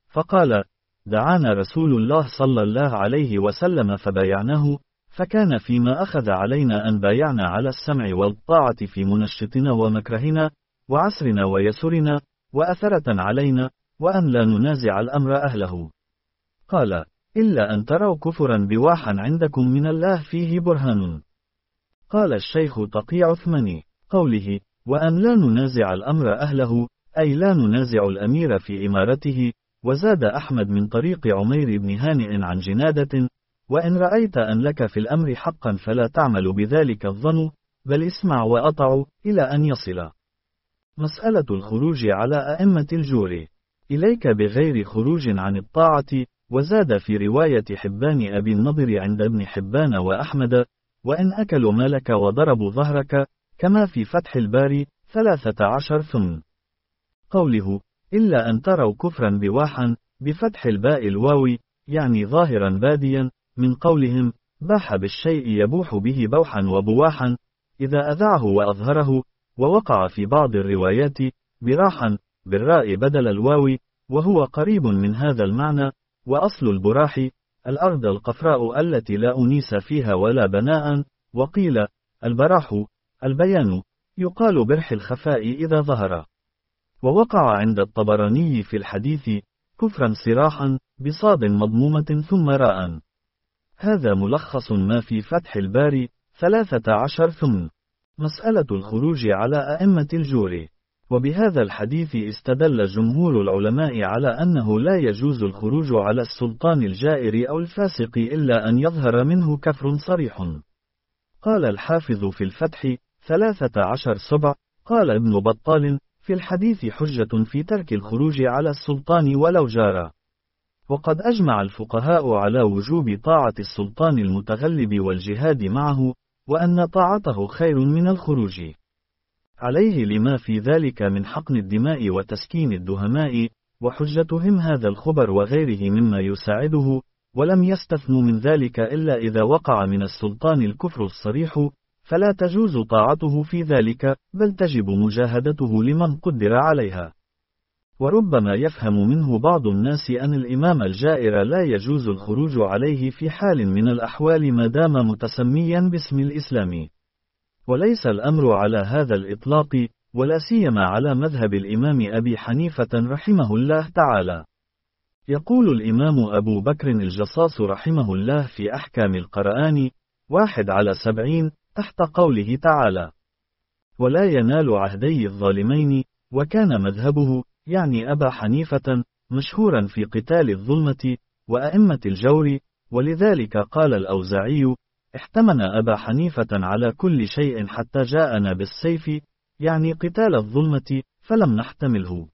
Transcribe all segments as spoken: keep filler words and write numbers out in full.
فقال: دعانا رسول الله صلى الله عليه وسلم فبايعناه، فكان فيما أخذ علينا أن بايعنا على السمع والطاعة في منشطنا ومكرهنا، وعسرنا ويسرنا، وأثرة علينا، وأن لا ننازع الأمر أهله. قال: إلا أن تروا كفرا بواحا عندكم من الله فيه برهان. قال الشيخ تقي عثماني: قوله وأن لا ننازع الأمر أهله، أي لا ننازع الأمير في إمارته. وزاد أحمد من طريق عمير بن هانئ عن جنادة: وإن رأيت أن لك في الأمر حقا فلا تعمل بذلك الظن، بل اسمع وأطع، إلى أن يصل. مسألة الخروج على أئمة الجور إليك بغير خروج عن الطاعة. وزاد في رواية حبان أبي النضر عند ابن حبان وأحمد: وإن أكلوا مالك وضربوا ظهرك، كما في فتح الباري ثلاثة عشر ثم. قوله إلا أن تروا كفرا بواحا بفتح الباء الواوي، يعني ظاهرا باديا، من قولهم باح بالشيء يبوح به بوحا وبواحا، إذا أذعه وأظهره. ووقع في بعض الروايات براحا بالراء بدل الواو، وهو قريب من هذا المعنى. وأصل البراح الأرض القفراء التي لا أنيس فيها ولا بناء. وقيل البراح البيان، يقال برح الخفاء إذا ظهر. ووقع عند الطبراني في الحديث كفرا صراحا بصاد مضمومة ثم راء. هذا ملخص ما في فتح الباري ثلاثة عشر ثم. مسألة الخروج على أئمة الجور. وبهذا الحديث استدل جمهور العلماء على أنه لا يجوز الخروج على السلطان الجائر أو الفاسق إلا أن يظهر منه كفر صريح. قال الحافظ في الفتح ثلاثة عشر سبع: قال ابن بطال في الحديث حجة في ترك الخروج على السلطان ولو جار. وقد أجمع الفقهاء على وجوب طاعة السلطان المتغلب والجهاد معه، وأن طاعته خير من الخروج عليه لما في ذلك من حقن الدماء وتسكين الدهماء. وحجتهم هذا الخبر وغيره مما يساعده، ولم يستثنوا من ذلك إلا إذا وقع من السلطان الكفر الصريح، فلا تجوز طاعته في ذلك، بل تجب مجاهدته لمن قدر عليها. وربما يفهم منه بعض الناس أن الإمام الجائر لا يجوز الخروج عليه في حال من الأحوال ما دام متسميا باسم الإسلام. وليس الأمر على هذا الإطلاق، ولا سيما على مذهب الإمام أبي حنيفة رحمه الله تعالى. يقول الإمام أبو بكر الجصاص رحمه الله في أحكام القرآن واحد على سبعين تحت قوله تعالى: ولا ينال عهدي الظالمين. وكان مذهبه، يعني أبا حنيفة، مشهورا في قتال الظلمة وأئمة الجور. ولذلك قال الأوزاعي: احتمنا أبا حنيفة على كل شيء حتى جاءنا بالسيف، يعني قتال الظلمة، فلم نحتمله.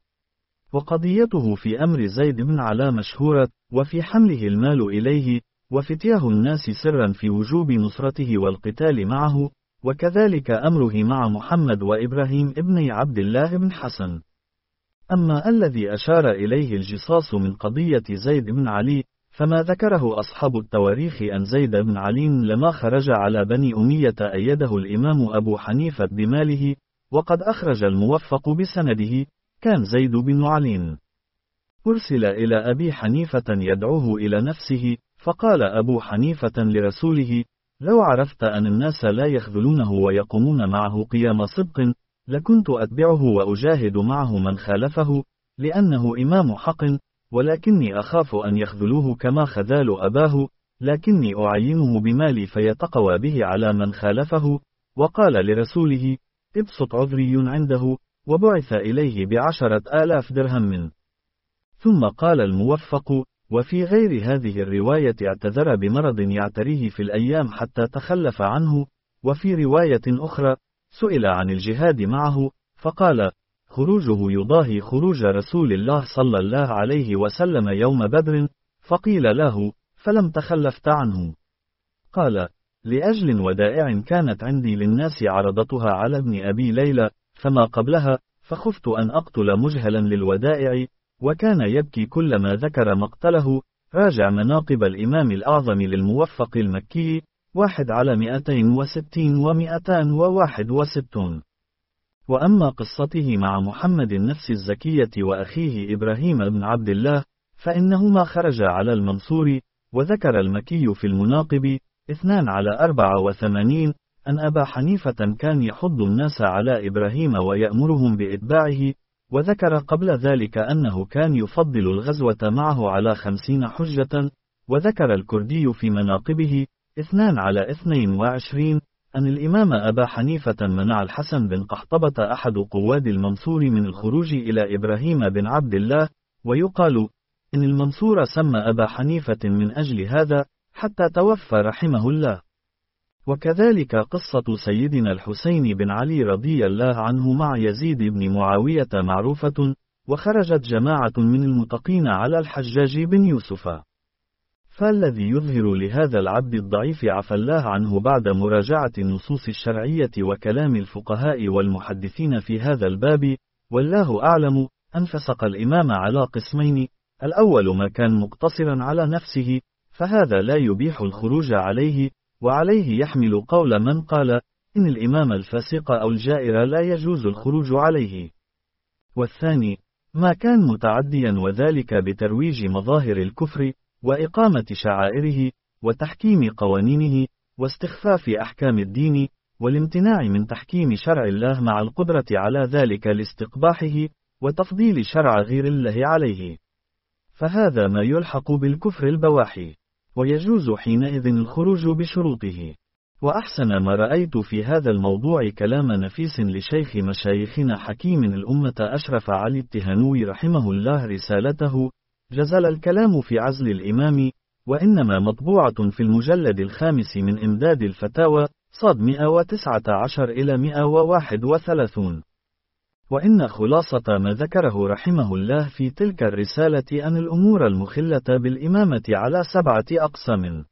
وقضيته في أمر زيد بن على مشهورة، وفي حمله المال إليه، وفتياه الناس سرا في وجوب نصرته والقتال معه. وكذلك أمره مع محمد وإبراهيم ابن عبد الله بن حسن. أما الذي أشار إليه الجصاص من قضية زيد بن علي، فما ذكره أصحاب التواريخ أن زيد بن علي لما خرج على بني أمية أيده الإمام أبو حنيفة بماله. وقد أخرج الموفق بسنده: كان زيد بن علي أرسل إلى أبي حنيفة يدعوه إلى نفسه، فقال أبو حنيفة لرسوله: لو عرفت أن الناس لا يخذلونه ويقومون معه قيام صدق، لكنت أتبعه وأجاهد معه من خالفه، لأنه إمام حق، ولكني أخاف أن يخذلوه كما خذال أباه، لكني أعينه بمالي فيتقوى به على من خالفه. وقال لرسوله: ابسط عذري عنده، وبعث إليه بعشرة آلاف درهم. ثم قال الموفق: وفي غير هذه الرواية اعتذر بمرض يعتريه في الأيام حتى تخلف عنه. وفي رواية أخرى سئل عن الجهاد معه، فقال: خروجه يضاهي خروج رسول الله صلى الله عليه وسلم يوم بدر. فقيل له: فلم تخلفت عنه؟ قال: لأجل ودائع كانت عندي للناس عرضتها على ابن أبي ليلى فما قبلها، فخفت أن أقتل مجهلا للودائع. وكان يبكي كلما ذكر مقتله. راجع مناقب الإمام الأعظم للموفق المكي واحد على مئتين وستين ومئتان وواحد وستون. وأما قصته مع محمد النفس الزكية وأخيه إبراهيم بن عبد الله، فإنهما خرجا على المنصور. وذكر المكي في المناقب اثنان على أربعة وثمانين أن أبا حنيفة كان يحض الناس على إبراهيم ويأمرهم بإتباعه، وذكر قبل ذلك أنه كان يفضل الغزوة معه على خمسين حجة. وذكر الكردي في مناقبه اثنان على اثنين وعشرين أن الإمام أبا حنيفة منع الحسن بن قحطبة أحد قواد المنصور من الخروج إلى إبراهيم بن عبد الله، ويقال إن المنصور سمى أبا حنيفة من أجل هذا حتى توفى رحمه الله. وكذلك قصة سيدنا الحسين بن علي رضي الله عنه مع يزيد بن معاوية معروفة، وخرجت جماعة من المتقين على الحجاج بن يوسف. فالذي يظهر لهذا العبد الضعيف عفى الله عنه بعد مراجعة النصوص الشرعية وكلام الفقهاء والمحدثين في هذا الباب، والله أعلم، أن فسق الإمام على قسمين: الأول ما كان مقتصرا على نفسه، فهذا لا يبيح الخروج عليه، وعليه يحمل قول من قال إن الإمام الفاسق أو الجائر لا يجوز الخروج عليه. والثاني ما كان متعديا، وذلك بترويج مظاهر الكفر، وإقامة شعائره، وتحكيم قوانينه، واستخفاف أحكام الدين، والامتناع من تحكيم شرع الله مع القدرة على ذلك لاستقباحه، وتفضيل شرع غير الله عليه، فهذا ما يلحق بالكفر البواحي، ويجوز حينئذ الخروج بشروطه. وأحسن ما رأيت في هذا الموضوع كلام نفيس لشيخ مشايخنا حكيم الأمة أشرف علي التهانوي رحمه الله رسالته جزل الكلام في عزل الإمام، وإنما مطبوعة في المجلد الخامس من إمداد الفتاوى صاد مئة وتسعة عشر إلى مئة وواحد وثلاثين. وإن خلاصة ما ذكره رحمه الله في تلك الرسالة أن الأمور المخلة بالإمامة على سبعة أقسام.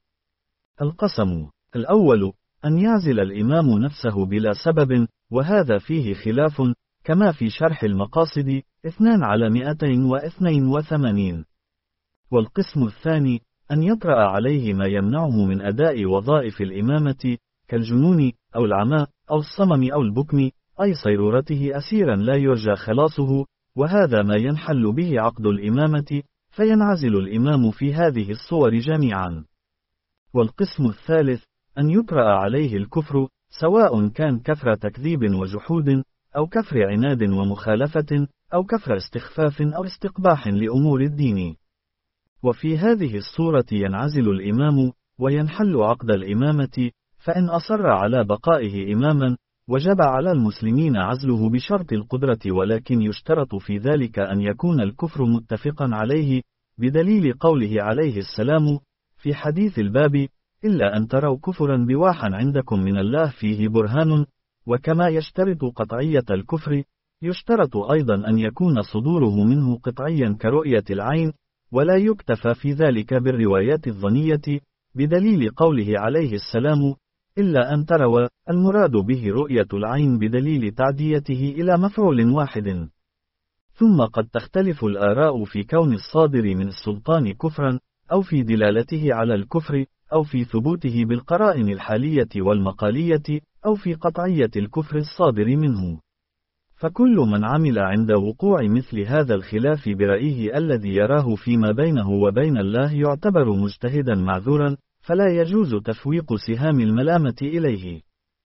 القسم الأول أن يعزل الإمام نفسه بلا سبب، وهذا فيه خلاف كما في شرح المقاصد اثنان على مئتين واثنين وثمانين. والقسم الثاني أن يطرأ عليه ما يمنعه من أداء وظائف الإمامة كالجنون أو العمى أو الصمم أو البكم، أي صيرورته أسيرا لا يرجى خلاصه، وهذا ما ينحل به عقد الإمامة، فينعزل الإمام في هذه الصور جميعا. والقسم الثالث أن يطرأ عليه الكفر، سواء كان كفر تكذيب وجحود، أو كفر عناد ومخالفة، أو كفر استخفاف أو استقباح لأمور الدين. وفي هذه الصورة ينعزل الإمام، وينحل عقد الإمامة، فإن أصر على بقائه إماما وجب على المسلمين عزله بشرط القدرة، ولكن يشترط في ذلك أن يكون الكفر متفقا عليه، بدليل قوله عليه السلام في حديث الباب: إلا أن تروا كفرا بواحا عندكم من الله فيه برهان. وكما يشترط قطعية الكفر، يشترط أيضا أن يكون صدوره منه قطعيا كرؤية العين، ولا يكتفى في ذلك بالروايات الظنية، بدليل قوله عليه السلام: إلا أن تروا، المراد به رؤية العين بدليل تعديته إلى مفعول واحد. ثم قد تختلف الآراء في كون الصادر من السلطان كفرا، أو في دلالته على الكفر، أو في ثبوته بالقرائن الحالية والمقالية، أو في قطعية الكفر الصادر منه. فكل من عمل عند وقوع مثل هذا الخلاف برأيه الذي يراه فيما بينه وبين الله يعتبر مجتهدا معذورا، فلا يجوز تفويق سهام الملامة إليه.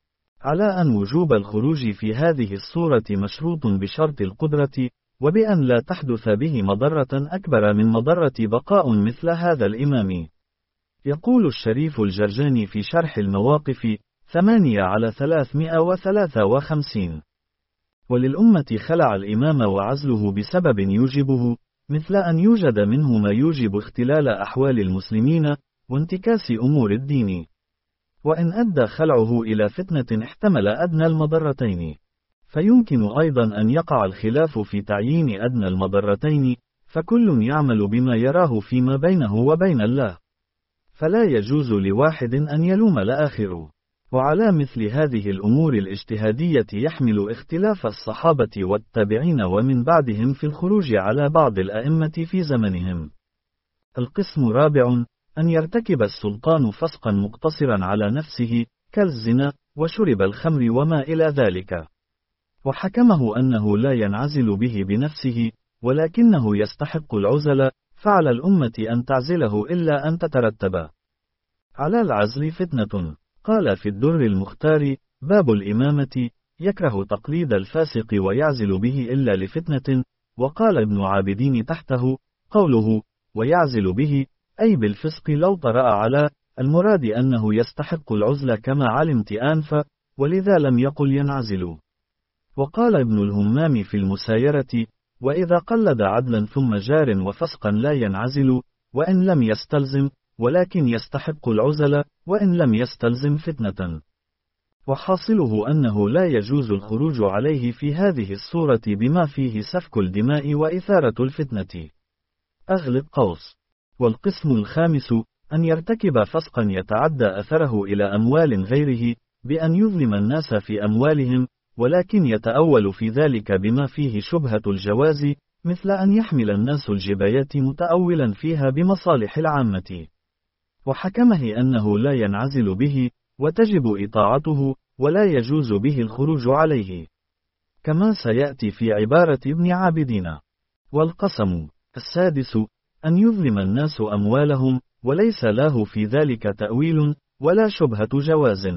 على أن وجوب الخروج في هذه الصورة مشروط بشرط القدرة، وبأن لا تحدث به مضرة أكبر من مضرة بقاء مثل هذا الإمام. يقول الشريف الجرجاني في شرح المواقف ثمانية على ثلاثمائة وثلاثة وخمسين: وللأمة خلع الإمام وعزله بسبب يوجبه، مثل أن يوجد منه ما يوجب اختلال أحوال المسلمين وانتكاس أمور الدين، وإن أدى خلعه إلى فتنة احتمل أدنى المضرتين، فيمكن أيضا أن يقع الخلاف في تعيين أدنى المضرتين، فكل يعمل بما يراه فيما بينه وبين الله، فلا يجوز لواحد أن يلوم الآخر. وعلى مثل هذه الأمور الاجتهادية يحمل اختلاف الصحابة والتابعين ومن بعدهم في الخروج على بعض الأئمة في زمنهم. القسم الرابع أن يرتكب السلطان فسقا مقتصرا على نفسه كالزنا وشرب الخمر وما إلى ذلك، وحكمه أنه لا ينعزل به بنفسه، ولكنه يستحق العزل، فعلى الأمة أن تعزله إلا أن تترتب على العزل فتنة. قال في الدر المختار: باب الإمامة يكره تقليد الفاسق ويعزل به إلا لفتنة. وقال ابن عابدين تحته: قوله ويعزل به أي بالفسق لو طرأ على المراد أنه يستحق العزل كما علمت آنفا، ولذا لم يقل ينعزل. وقال ابن الهمام في المسايرة: وإذا قلد عدلا ثم جار وفسقا لا ينعزل، وإن لم يستلزم، ولكن يستحق العزل، وإن لم يستلزم فتنة. وحاصله أنه لا يجوز الخروج عليه في هذه الصورة بما فيه سفك الدماء وإثارة الفتنة. أغلق قوس. والقسم الخامس أن يرتكب فسقا يتعدى أثره إلى أموال غيره بأن يظلم الناس في أموالهم، ولكن يتأول في ذلك بما فيه شبهة الجواز، مثل أن يحمل الناس الجبايات متأولا فيها بمصالح العامة، وحكمه أنه لا ينعزل به وتجب إطاعته ولا يجوز به الخروج عليه، كما سيأتي في عبارة ابن عابدين. والقسم السادس أن يظلم الناس أموالهم وليس له في ذلك تأويل ولا شبهة جواز،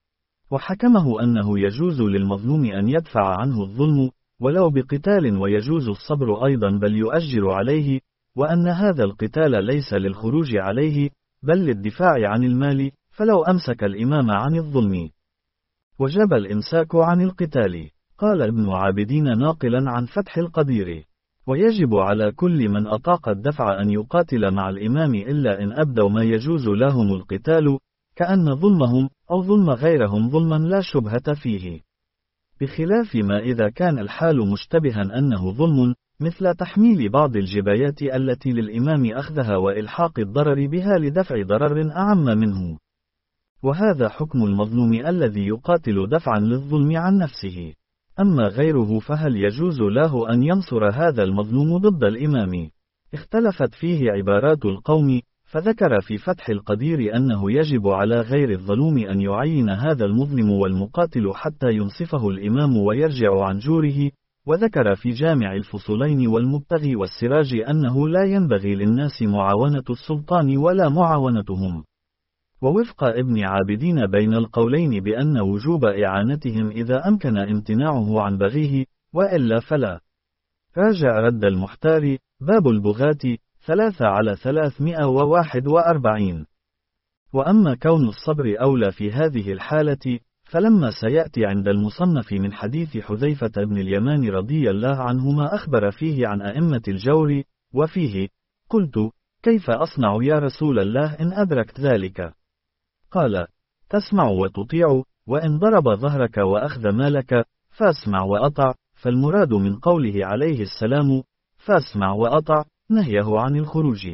وحكمه أنه يجوز للمظلوم أن يدفع عنه الظلم ولو بقتال، ويجوز الصبر أيضا بل يؤجر عليه، وأن هذا القتال ليس للخروج عليه بل للدفاع عن المال، فلو أمسك الإمام عن الظلم وجب الإمساك عن القتال. قال ابن عابدين ناقلا عن فتح القدير: ويجب على كل من أطاق الدفع أن يقاتل مع الإمام إلا إن أبدوا ما يجوز لهم القتال، كأن ظلمهم أو ظلم غيرهم ظلما لا شبهة فيه، بخلاف ما إذا كان الحال مشتبها أنه ظلم، مثل تحميل بعض الجبايات التي للإمام أخذها وإلحاق الضرر بها لدفع ضرر أعم منه، وهذا حكم المظلوم الذي يقاتل دفعا للظلم عن نفسه. أما غيره فهل يجوز له أن ينصر هذا المظلوم ضد الإمام؟ اختلفت فيه عبارات القوم، فذكر في فتح القدير أنه يجب على غير الظلوم أن يعين هذا المظلم والمقاتل حتى ينصفه الإمام ويرجع عن جوره، وذكر في جامع الفصولين والمبتغي والسراج أنه لا ينبغي للناس معاونة السلطان ولا معاونتهم. ووفق ابن عابدين بين القولين بأن وجوب إعانتهم إذا أمكن امتناعه عن بغيه، وإلا فلا. راجع رد المحتار، باب البغاة، ثلاثة على ثلاثمائة وواحد وأربعين. وأما كون الصبر أولى في هذه الحالة فلما سيأتي عند المصنف من حديث حذيفة بن اليمان رضي الله عنهما أخبر فيه عن أئمة الجور، وفيه: قلت: كيف أصنع يا رسول الله إن أدركت ذلك؟ قال: تسمع وتطيع، وإن ضرب ظهرك وأخذ مالك فاسمع وأطع، فالمراد من قوله عليه السلام فاسمع وأطع نهيه عن الخروج.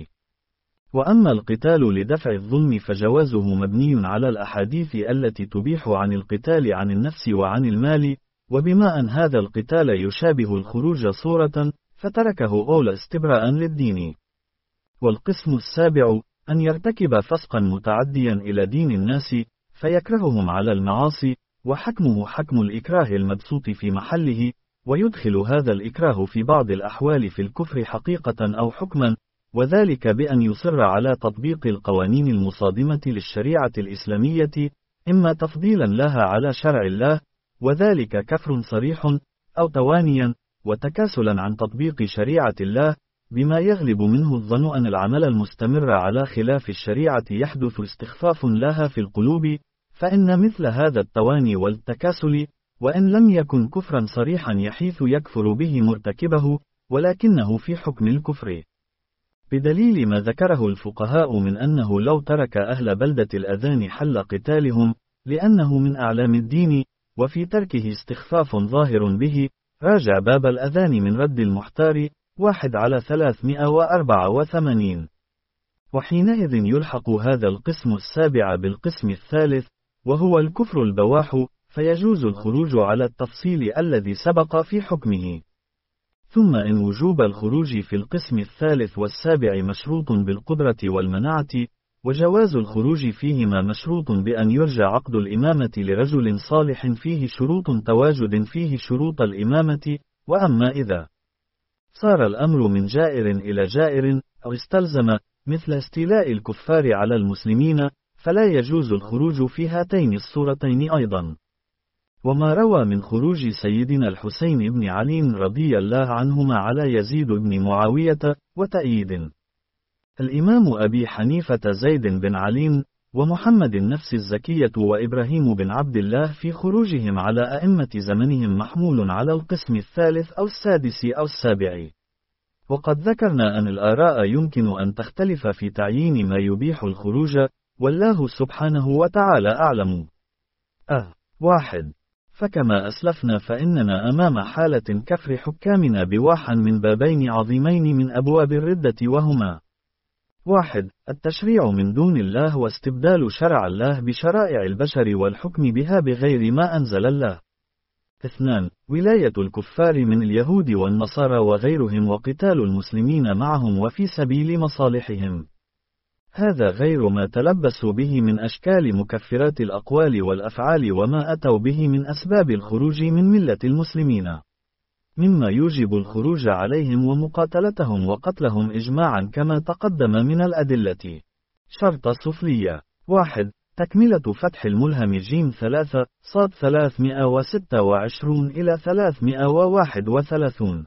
وأما القتال لدفع الظلم فجوازه مبني على الأحاديث التي تبيح عن القتال عن النفس وعن المال، وبما أن هذا القتال يشابه الخروج صورة فتركه أولى استبراء للدين. والقسم السابع أن يرتكب فسقا متعديا إلى دين الناس فيكرههم على المعاصي، وحكمه حكم الإكراه المبسوط في محله، ويدخل هذا الإكراه في بعض الأحوال في الكفر حقيقة أو حكما، وذلك بأن يصر على تطبيق القوانين المصادمة للشريعة الإسلامية، إما تفضيلا لها على شرع الله، وذلك كفر صريح، أو توانيا وتكاسلا عن تطبيق شريعة الله، بما يغلب منه الظن أن العمل المستمر على خلاف الشريعة يحدث استخفاف لها في القلوب، فإن مثل هذا التواني والتكاسل وإن لم يكن كفرا صريحا يحيث يكفر به مرتكبه، ولكنه في حكم الكفر، بدليل ما ذكره الفقهاء من أنه لو ترك أهل بلدة الأذان حل قتالهم، لأنه من أعلام الدين، وفي تركه استخفاف ظاهر به. راجع باب الأذان من رد المحتار، واحد على ثلاثمائة وأربعة وثمانين. وحينئذ يلحق هذا القسم السابع بالقسم الثالث، وهو الكفر البواح، فيجوز الخروج على التفصيل الذي سبق في حكمه. ثم إن وجوب الخروج في القسم الثالث والسابع مشروط بالقدرة والمنعة، وجواز الخروج فيهما مشروط بأن يرجى عقد الإمامة لرجل صالح فيه شروط تواجد فيه شروط الإمامة. وأما إذا صار الأمر من جائر إلى جائر، أو استلزم، مثل استيلاء الكفار على المسلمين، فلا يجوز الخروج في هاتين الصورتين أيضا. وما روى من خروج سيدنا الحسين بن علي رضي الله عنهما على يزيد بن معاوية وتأييد الإمام أبي حنيفة زيد بن علي ومحمد النفس الزكية وإبراهيم بن عبد الله في خروجهم على أئمة زمنهم محمول على القسم الثالث أو السادس أو السابع. وقد ذكرنا أن الآراء يمكن أن تختلف في تعيين ما يبيح الخروج، والله سبحانه وتعالى أعلم. أه واحد. فكما أسلفنا فإننا أمام حالة كفر حكامنا بواحا من بابين عظيمين من أبواب الردة، وهما: واحد، التشريع من دون الله واستبدال شرع الله بشرائع البشر والحكم بها بغير ما أنزل الله. اثنان، ولاية الكفار من اليهود والنصارى وغيرهم وقتال المسلمين معهم وفي سبيل مصالحهم. هذا غير ما تلبسوا به من أشكال مكفرات الأقوال والأفعال وما أتوا به من أسباب الخروج من ملة المسلمين، مما يوجب الخروج عليهم ومقاتلتهم وقتلهم إجماعا كما تقدم من الأدلة. شرط سفلية: واحد، تكملة فتح الملهم جيم ثلاثة صاد ثلاثمائة وستة وعشرين إلى ثلاثمائة وواحد وثلاثين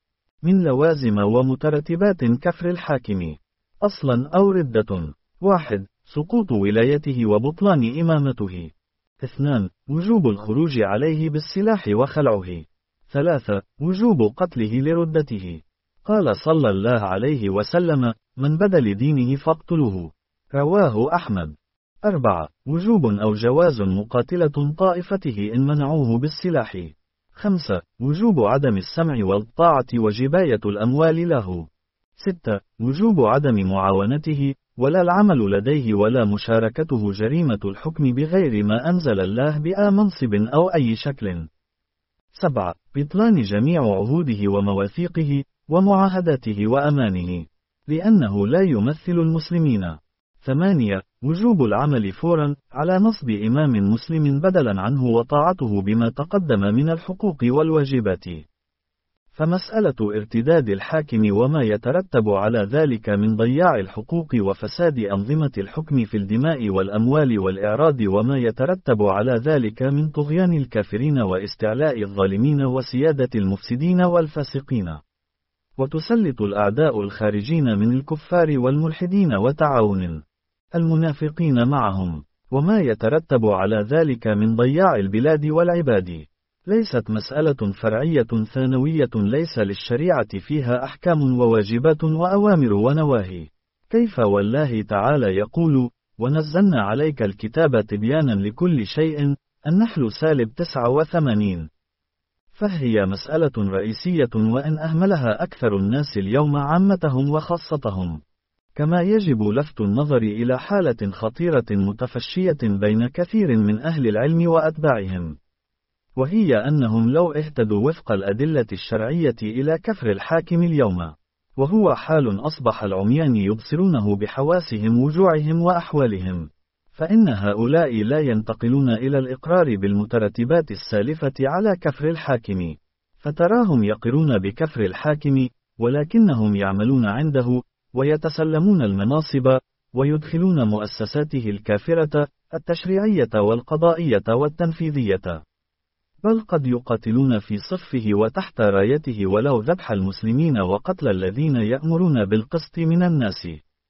من لوازم ومترتبات كفر الحاكم أصلا أو ردة. واحد، سقوط ولايته وبطلان إمامته. اثنان، وجوب الخروج عليه بالسلاح وخلعه. ثلاثة، وجوب قتله لردته. قال صلى الله عليه وسلم: من بدل دينه فاقتلوه. رواه أحمد. أربعة، وجوب أو جواز مقاتلة طائفته إن منعوه بالسلاح. خمسة، وجوب عدم السمع والطاعة وجباية الأموال له. ستة، وجوب عدم معاونته ولا العمل لديه ولا مشاركته جريمة الحكم بغير ما أنزل الله بأي منصب أو أي شكل. سبعة، بطلان جميع عهوده ومواثيقه ومعاهداته وأمانه، لأنه لا يمثل المسلمين. ثمانية، وجوب العمل فورا على نصب إمام مسلم بدلا عنه وطاعته بما تقدم من الحقوق والواجبات. فمسألة ارتداد الحاكم وما يترتب على ذلك من ضياع الحقوق وفساد أنظمة الحكم في الدماء والأموال والإعراض وما يترتب على ذلك من طغيان الكافرين واستعلاء الظالمين وسيادة المفسدين والفاسقين، وتسلط الأعداء الخارجين من الكفار والملحدين وتعاون المنافقين معهم، وما يترتب على ذلك من ضياع البلاد والعباد، ليست مسألة فرعية ثانوية ليس للشريعة فيها أحكام وواجبات وأوامر ونواهي. كيف والله تعالى يقول: ونزلنا عليك الكتاب تبيانا لكل شيء، النحل سالب تسعة وثمانين. فهي مسألة رئيسية وإن أهملها أكثر الناس اليوم عامتهم وخاصتهم. كما يجب لفت النظر إلى حالة خطيرة متفشية بين كثير من أهل العلم وأتباعهم، وهي أنهم لو اهتدوا وفق الأدلة الشرعية إلى كفر الحاكم اليوم، وهو حال أصبح العميان يبصرونه بحواسهم وجوعهم وأحوالهم، فإن هؤلاء لا ينتقلون إلى الإقرار بالمترتبات السالفة على كفر الحاكم، فتراهم يقرون بكفر الحاكم، ولكنهم يعملون عنده، ويتسلمون المناصب، ويدخلون مؤسساته الكافرة التشريعية والقضائية والتنفيذية، بل قد يقاتلون في صفه وتحت رايته ولو ذبح المسلمين وقتل الذين يأمرون بالقسط من الناس.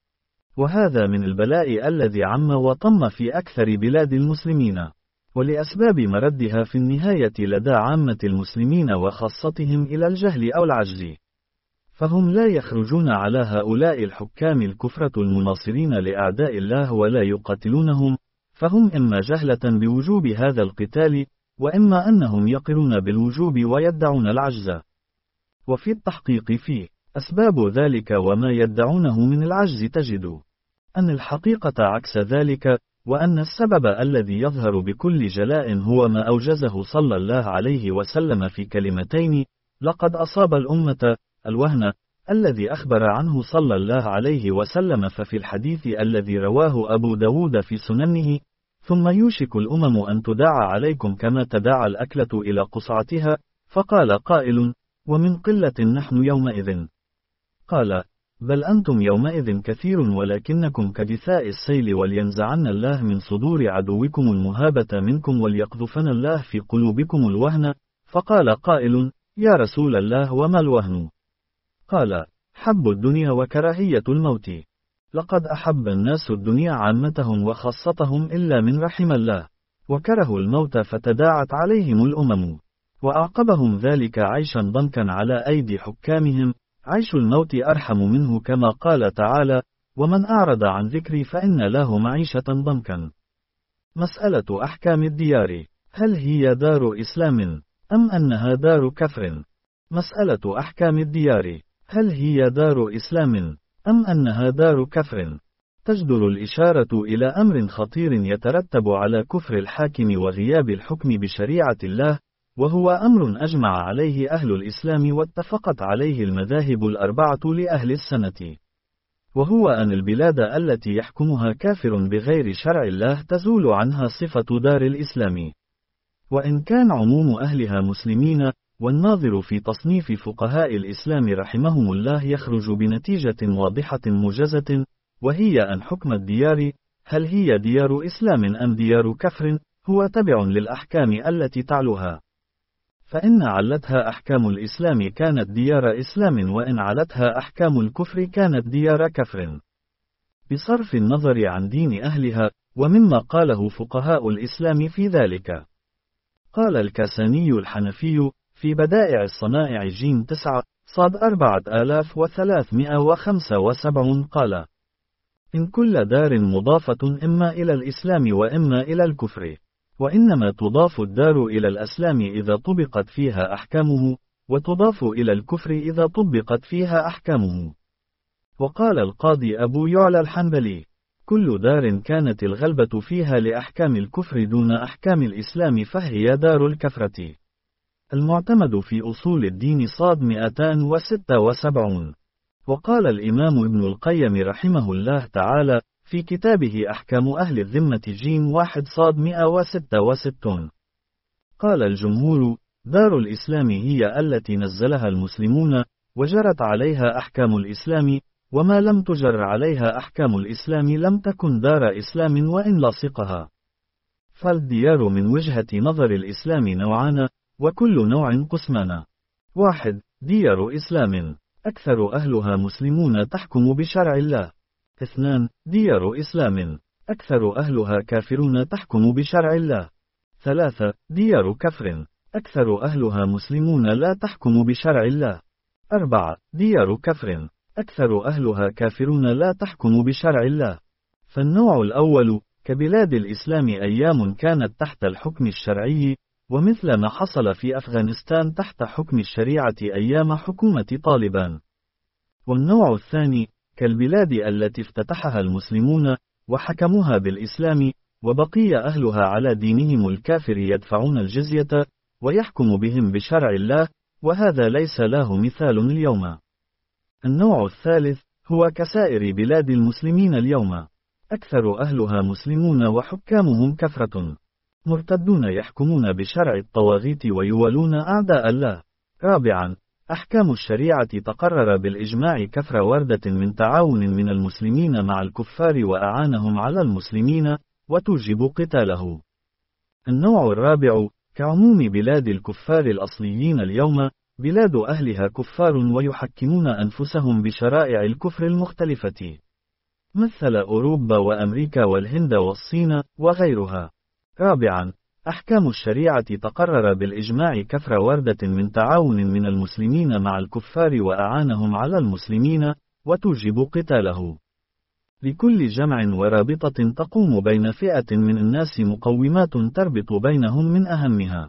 وهذا من البلاء الذي عم وطم في أكثر بلاد المسلمين، ولأسباب مردها في النهاية لدى عامة المسلمين وخاصتهم إلى الجهل أو العجز، فهم لا يخرجون على هؤلاء الحكام الكفرة المناصرين لأعداء الله ولا يقاتلونهم، فهم إما جهلة بوجوب هذا القتال، وإما أنهم يقرون بالوجوب ويدعون العجز. وفي التحقيق فيه أسباب ذلك وما يدعونه من العجز تجد أن الحقيقة عكس ذلك، وأن السبب الذي يظهر بكل جلاء هو ما أوجزه صلى الله عليه وسلم في كلمتين: لقد أصاب الأمة الوهن، الذي أخبر عنه صلى الله عليه وسلم ففي الحديث الذي رواه أبو داود في سننه: ثم يوشك الأمم أن تداعى عليكم كما تداعى الأكلة إلى قصعتها. فقال قائل: ومن قلة نحن يومئذ؟ قال: بل أنتم يومئذ كثير ولكنكم كجثاء السيل ولينزعن الله من صدور عدوكم المهابة منكم وليقذفن الله في قلوبكم الوهن. فقال قائل: يا رسول الله وما الوهن؟ قال: حب الدنيا وكراهية الموت. لقد أحب الناس الدنيا عامتهم وخاصتهم إلا من رحم الله، وكرهوا الموت فتداعت عليهم الأمم، وأعقبهم ذلك عيشا ضنكا على أيدي حكامهم. عيش الموت أرحم منه كما قال تعالى: ومن أعرض عن ذكري فإن له معيشة ضنكا. مسألة أحكام الديار: هل هي دار إسلام أم أنها دار كفر؟ مسألة أحكام الديار: هل هي دار إسلام أم أنها دار كفر؟ تجدر الإشارة إلى أمر خطير يترتب على كفر الحاكم وغياب الحكم بشريعة الله، وهو أمر أجمع عليه أهل الإسلام واتفقت عليه المذاهب الأربعة لأهل السنة، وهو أن البلاد التي يحكمها كافر بغير شرع الله تزول عنها صفة دار الإسلام، وإن كان عموم أهلها مسلمين. والناظر في تصنيف فقهاء الإسلام رحمهم الله يخرج بنتيجة واضحة موجزة، وهي أن حكم الديار، هل هي ديار إسلام أم ديار كفر، هو تبع للأحكام التي تعلوها، فإن علتها أحكام الإسلام كانت ديار إسلام، وإن علتها أحكام الكفر كانت ديار كفر، بصرف النظر عن دين أهلها، ومما قاله فقهاء الإسلام في ذلك. قال الكاساني الحنفي في بدائع الصنائع جيم تسعة صاد أربعة آلاف وثلاثمائة وخمسة وسبعين قال: إن كل دار مضافة إما إلى الإسلام وإما إلى الكفر، وإنما تضاف الدار إلى الإسلام إذا طبقت فيها أحكامه، وتضاف إلى الكفر إذا طبقت فيها أحكامه. وقال القاضي أبو يعلى الحنبلي: كل دار كانت الغلبة فيها لأحكام الكفر دون أحكام الإسلام فهي دار الكفرة. المعتمد في أصول الدين صاد مئتان وستة وسبعين. وقال الإمام ابن القيم رحمه الله تعالى في كتابه أحكام أهل الذمة جيم واحد صاد مئة وستة وستين: قال الجمهور: دار الإسلام هي التي نزلها المسلمون، وجرت عليها أحكام الإسلام، وما لم تجر عليها أحكام الإسلام لم تكن دار إسلام وإن لاصقها. فالديار من وجهة نظر الإسلام نوعان، وكل نوع قسمان: واحد، ديار إسلام أكثر أهلها مسلمون تحكم بشرع الله. اثنان، ديار إسلام أكثر أهلها كافرون تحكم بشرع الله. ثلاثة، ديار كفر أكثر أهلها مسلمون لا تحكم بشرع الله. أربعة، ديار كفر أكثر أهلها كافرون لا تحكم بشرع الله. فالنوع الأول كبلاد الإسلام أيام كانت تحت الحكم الشرعي، ومثل ما حصل في أفغانستان تحت حكم الشريعة أيام حكومة طالبان. والنوع الثاني كالبلاد التي افتتحها المسلمون وحكموها بالإسلام، وبقي أهلها على دينهم الكافر يدفعون الجزية، ويحكم بهم بشرع الله، وهذا ليس له مثال اليوم. النوع الثالث هو كسائر بلاد المسلمين اليوم، أكثر أهلها مسلمون وحكامهم كفرة مرتدون يحكمون بشرع الطواغيت ويولون أعداء الله. رابعا، أحكام الشريعة تقرر بالإجماع كفر وردة من تعاون من المسلمين مع الكفار وأعانهم على المسلمين، وتوجب قتاله. النوع الرابع كعموم بلاد الكفار الأصليين اليوم، بلاد أهلها كفار ويحكمون أنفسهم بشرائع الكفر المختلفة، مثل أوروبا وأمريكا والهند والصين وغيرها. رابعا، أحكام الشريعة تقرر بالإجماع كفر وردة من تعاون من المسلمين مع الكفار وأعانهم على المسلمين، وتوجب قتاله. لكل جمع ورابطة تقوم بين فئة من الناس مقومات تربط بينهم، من أهمها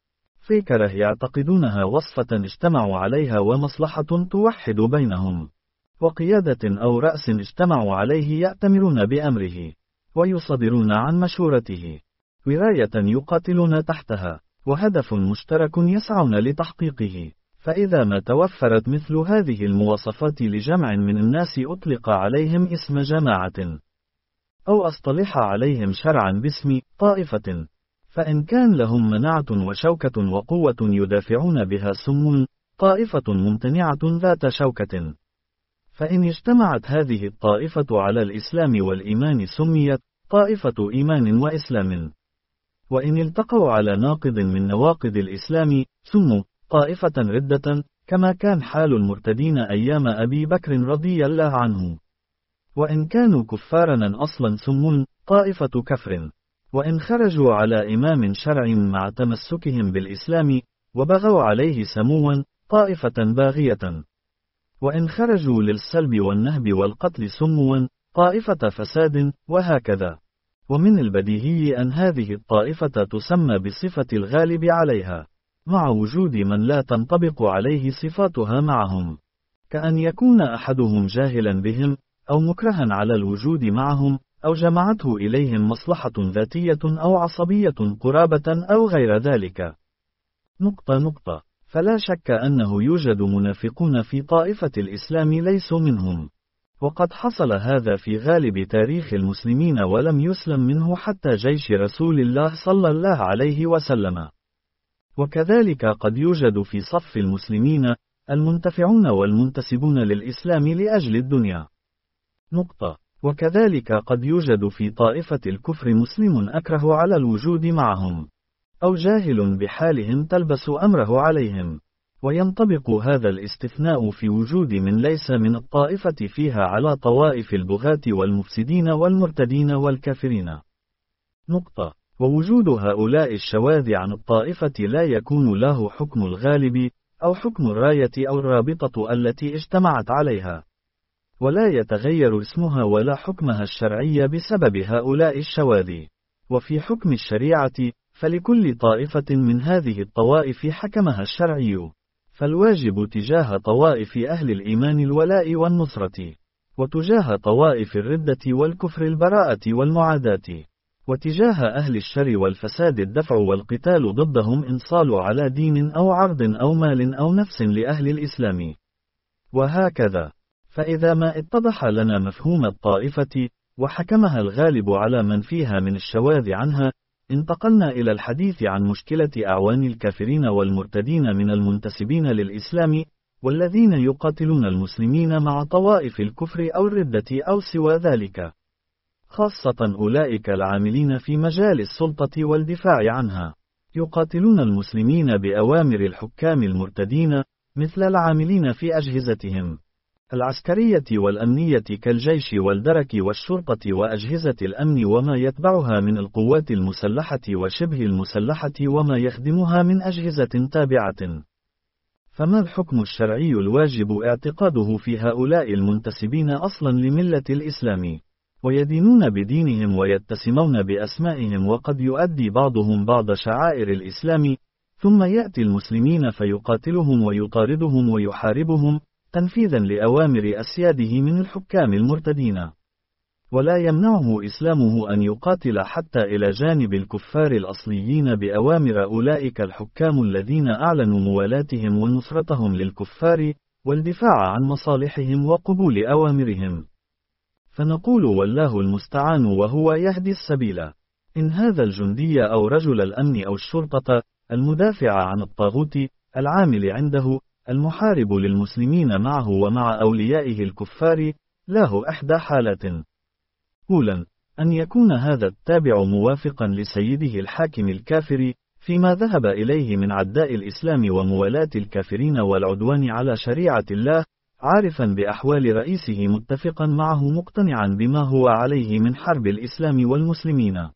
فكرة يعتقدونها وصفة اجتمعوا عليها ومصلحة توحد بينهم، وقيادة أو رأس اجتمعوا عليه يأتمرون بأمره ويصدرون عن مشورته، وراية يقاتلون تحتها، وهدف مشترك يسعون لتحقيقه. فإذا ما توفرت مثل هذه المواصفات لجمع من الناس أطلق عليهم اسم جماعة، أو أصطلح عليهم شرعا باسم طائفة، فإن كان لهم مناعة وشوكة وقوة يدافعون بها سم طائفة ممتنعة ذات شوكة. فإن اجتمعت هذه الطائفة على الإسلام والإيمان سميت طائفة إيمان وإسلام، وإن التقوا على ناقض من نواقض الإسلام سموا طائفة ردة، كما كان حال المرتدين أيام أبي بكر رضي الله عنه. وإن كانوا كفارا أصلا سموا طائفة كفر، وإن خرجوا على إمام شرع مع تمسكهم بالإسلام وبغوا عليه سموا طائفة باغية، وإن خرجوا للسلب والنهب والقتل سموا طائفة فساد، وهكذا. ومن البديهي أن هذه الطائفة تسمى بصفة الغالب عليها، مع وجود من لا تنطبق عليه صفاتها معهم، كأن يكون أحدهم جاهلا بهم، أو مكرها على الوجود معهم، أو جمعته إليهم مصلحة ذاتية أو عصبية قرابة أو غير ذلك. نقطة نقطة. فلا شك أنه يوجد منافقون في طائفة الإسلام ليسوا منهم، وقد حصل هذا في غالب تاريخ المسلمين ولم يسلم منه حتى جيش رسول الله صلى الله عليه وسلم. وكذلك قد يوجد في صف المسلمين المنتفعون والمنتسبون للإسلام لأجل الدنيا. نقطة. وكذلك قد يوجد في طائفة الكفر مسلم أكره على الوجود معهم، أو جاهل بحالهم تلبس أمره عليهم، وينطبق هذا الاستثناء في وجود من ليس من الطائفة فيها على طوائف البغاة والمفسدين والمرتدين والكافرين. نقطة. ووجود هؤلاء الشواذ عن الطائفة لا يكون له حكم الغالب، أو حكم الراية أو الرابطة التي اجتمعت عليها، ولا يتغير اسمها ولا حكمها الشرعي بسبب هؤلاء الشواذ. وفي حكم الشريعة فلكل طائفة من هذه الطوائف حكمها الشرعي، فالواجب تجاه طوائف أهل الإيمان الولاء والنصرة، وتجاه طوائف الردة والكفر البراءة والمعاداة، وتجاه أهل الشر والفساد الدفع والقتال ضدهم إن صالوا على دين أو عرض أو مال أو نفس لأهل الإسلام، وهكذا. فإذا ما اتضح لنا مفهوم الطائفة وحكمها الغالب على من فيها من الشواذ عنها، انتقلنا إلى الحديث عن مشكلة أعوان الكافرين والمرتدين من المنتسبين للإسلام، والذين يقاتلون المسلمين مع طوائف الكفر أو الردة أو سوى ذلك، خاصة أولئك العاملين في مجال السلطة والدفاع عنها، يقاتلون المسلمين بأوامر الحكام المرتدين، مثل العاملين في أجهزتهم العسكرية والأمنية كالجيش والدرك والشرطة وأجهزة الأمن وما يتبعها من القوات المسلحة وشبه المسلحة وما يخدمها من أجهزة تابعة. فما الحكم الشرعي الواجب اعتقاده في هؤلاء المنتسبين أصلا لملة الإسلام، ويدينون بدينهم ويتسمون بأسمائهم، وقد يؤدي بعضهم بعض شعائر الإسلام، ثم يأتي المسلمين فيقاتلهم ويطاردهم ويحاربهم تنفيذا لأوامر أسياده من الحكام المرتدين، ولا يمنعه إسلامه أن يقاتل حتى إلى جانب الكفار الأصليين بأوامر أولئك الحكام الذين أعلنوا موالاتهم ونصرتهم للكفار والدفاع عن مصالحهم وقبول أوامرهم. فنقول والله المستعان وهو يهدي السبيل. إن هذا الجندي أو رجل الأمن أو الشرطة المدافع عن الطاغوت العامل عنده المحارب للمسلمين معه ومع أوليائه الكفار له إحدى حالات: أولا، أن يكون هذا التابع موافقا لسيده الحاكم الكافر فيما ذهب إليه من عداء الإسلام وموالاة الكافرين والعدوان على شريعة الله، عارفا بأحوال رئيسه متفقا معه مقتنعا بما هو عليه من حرب الإسلام والمسلمين.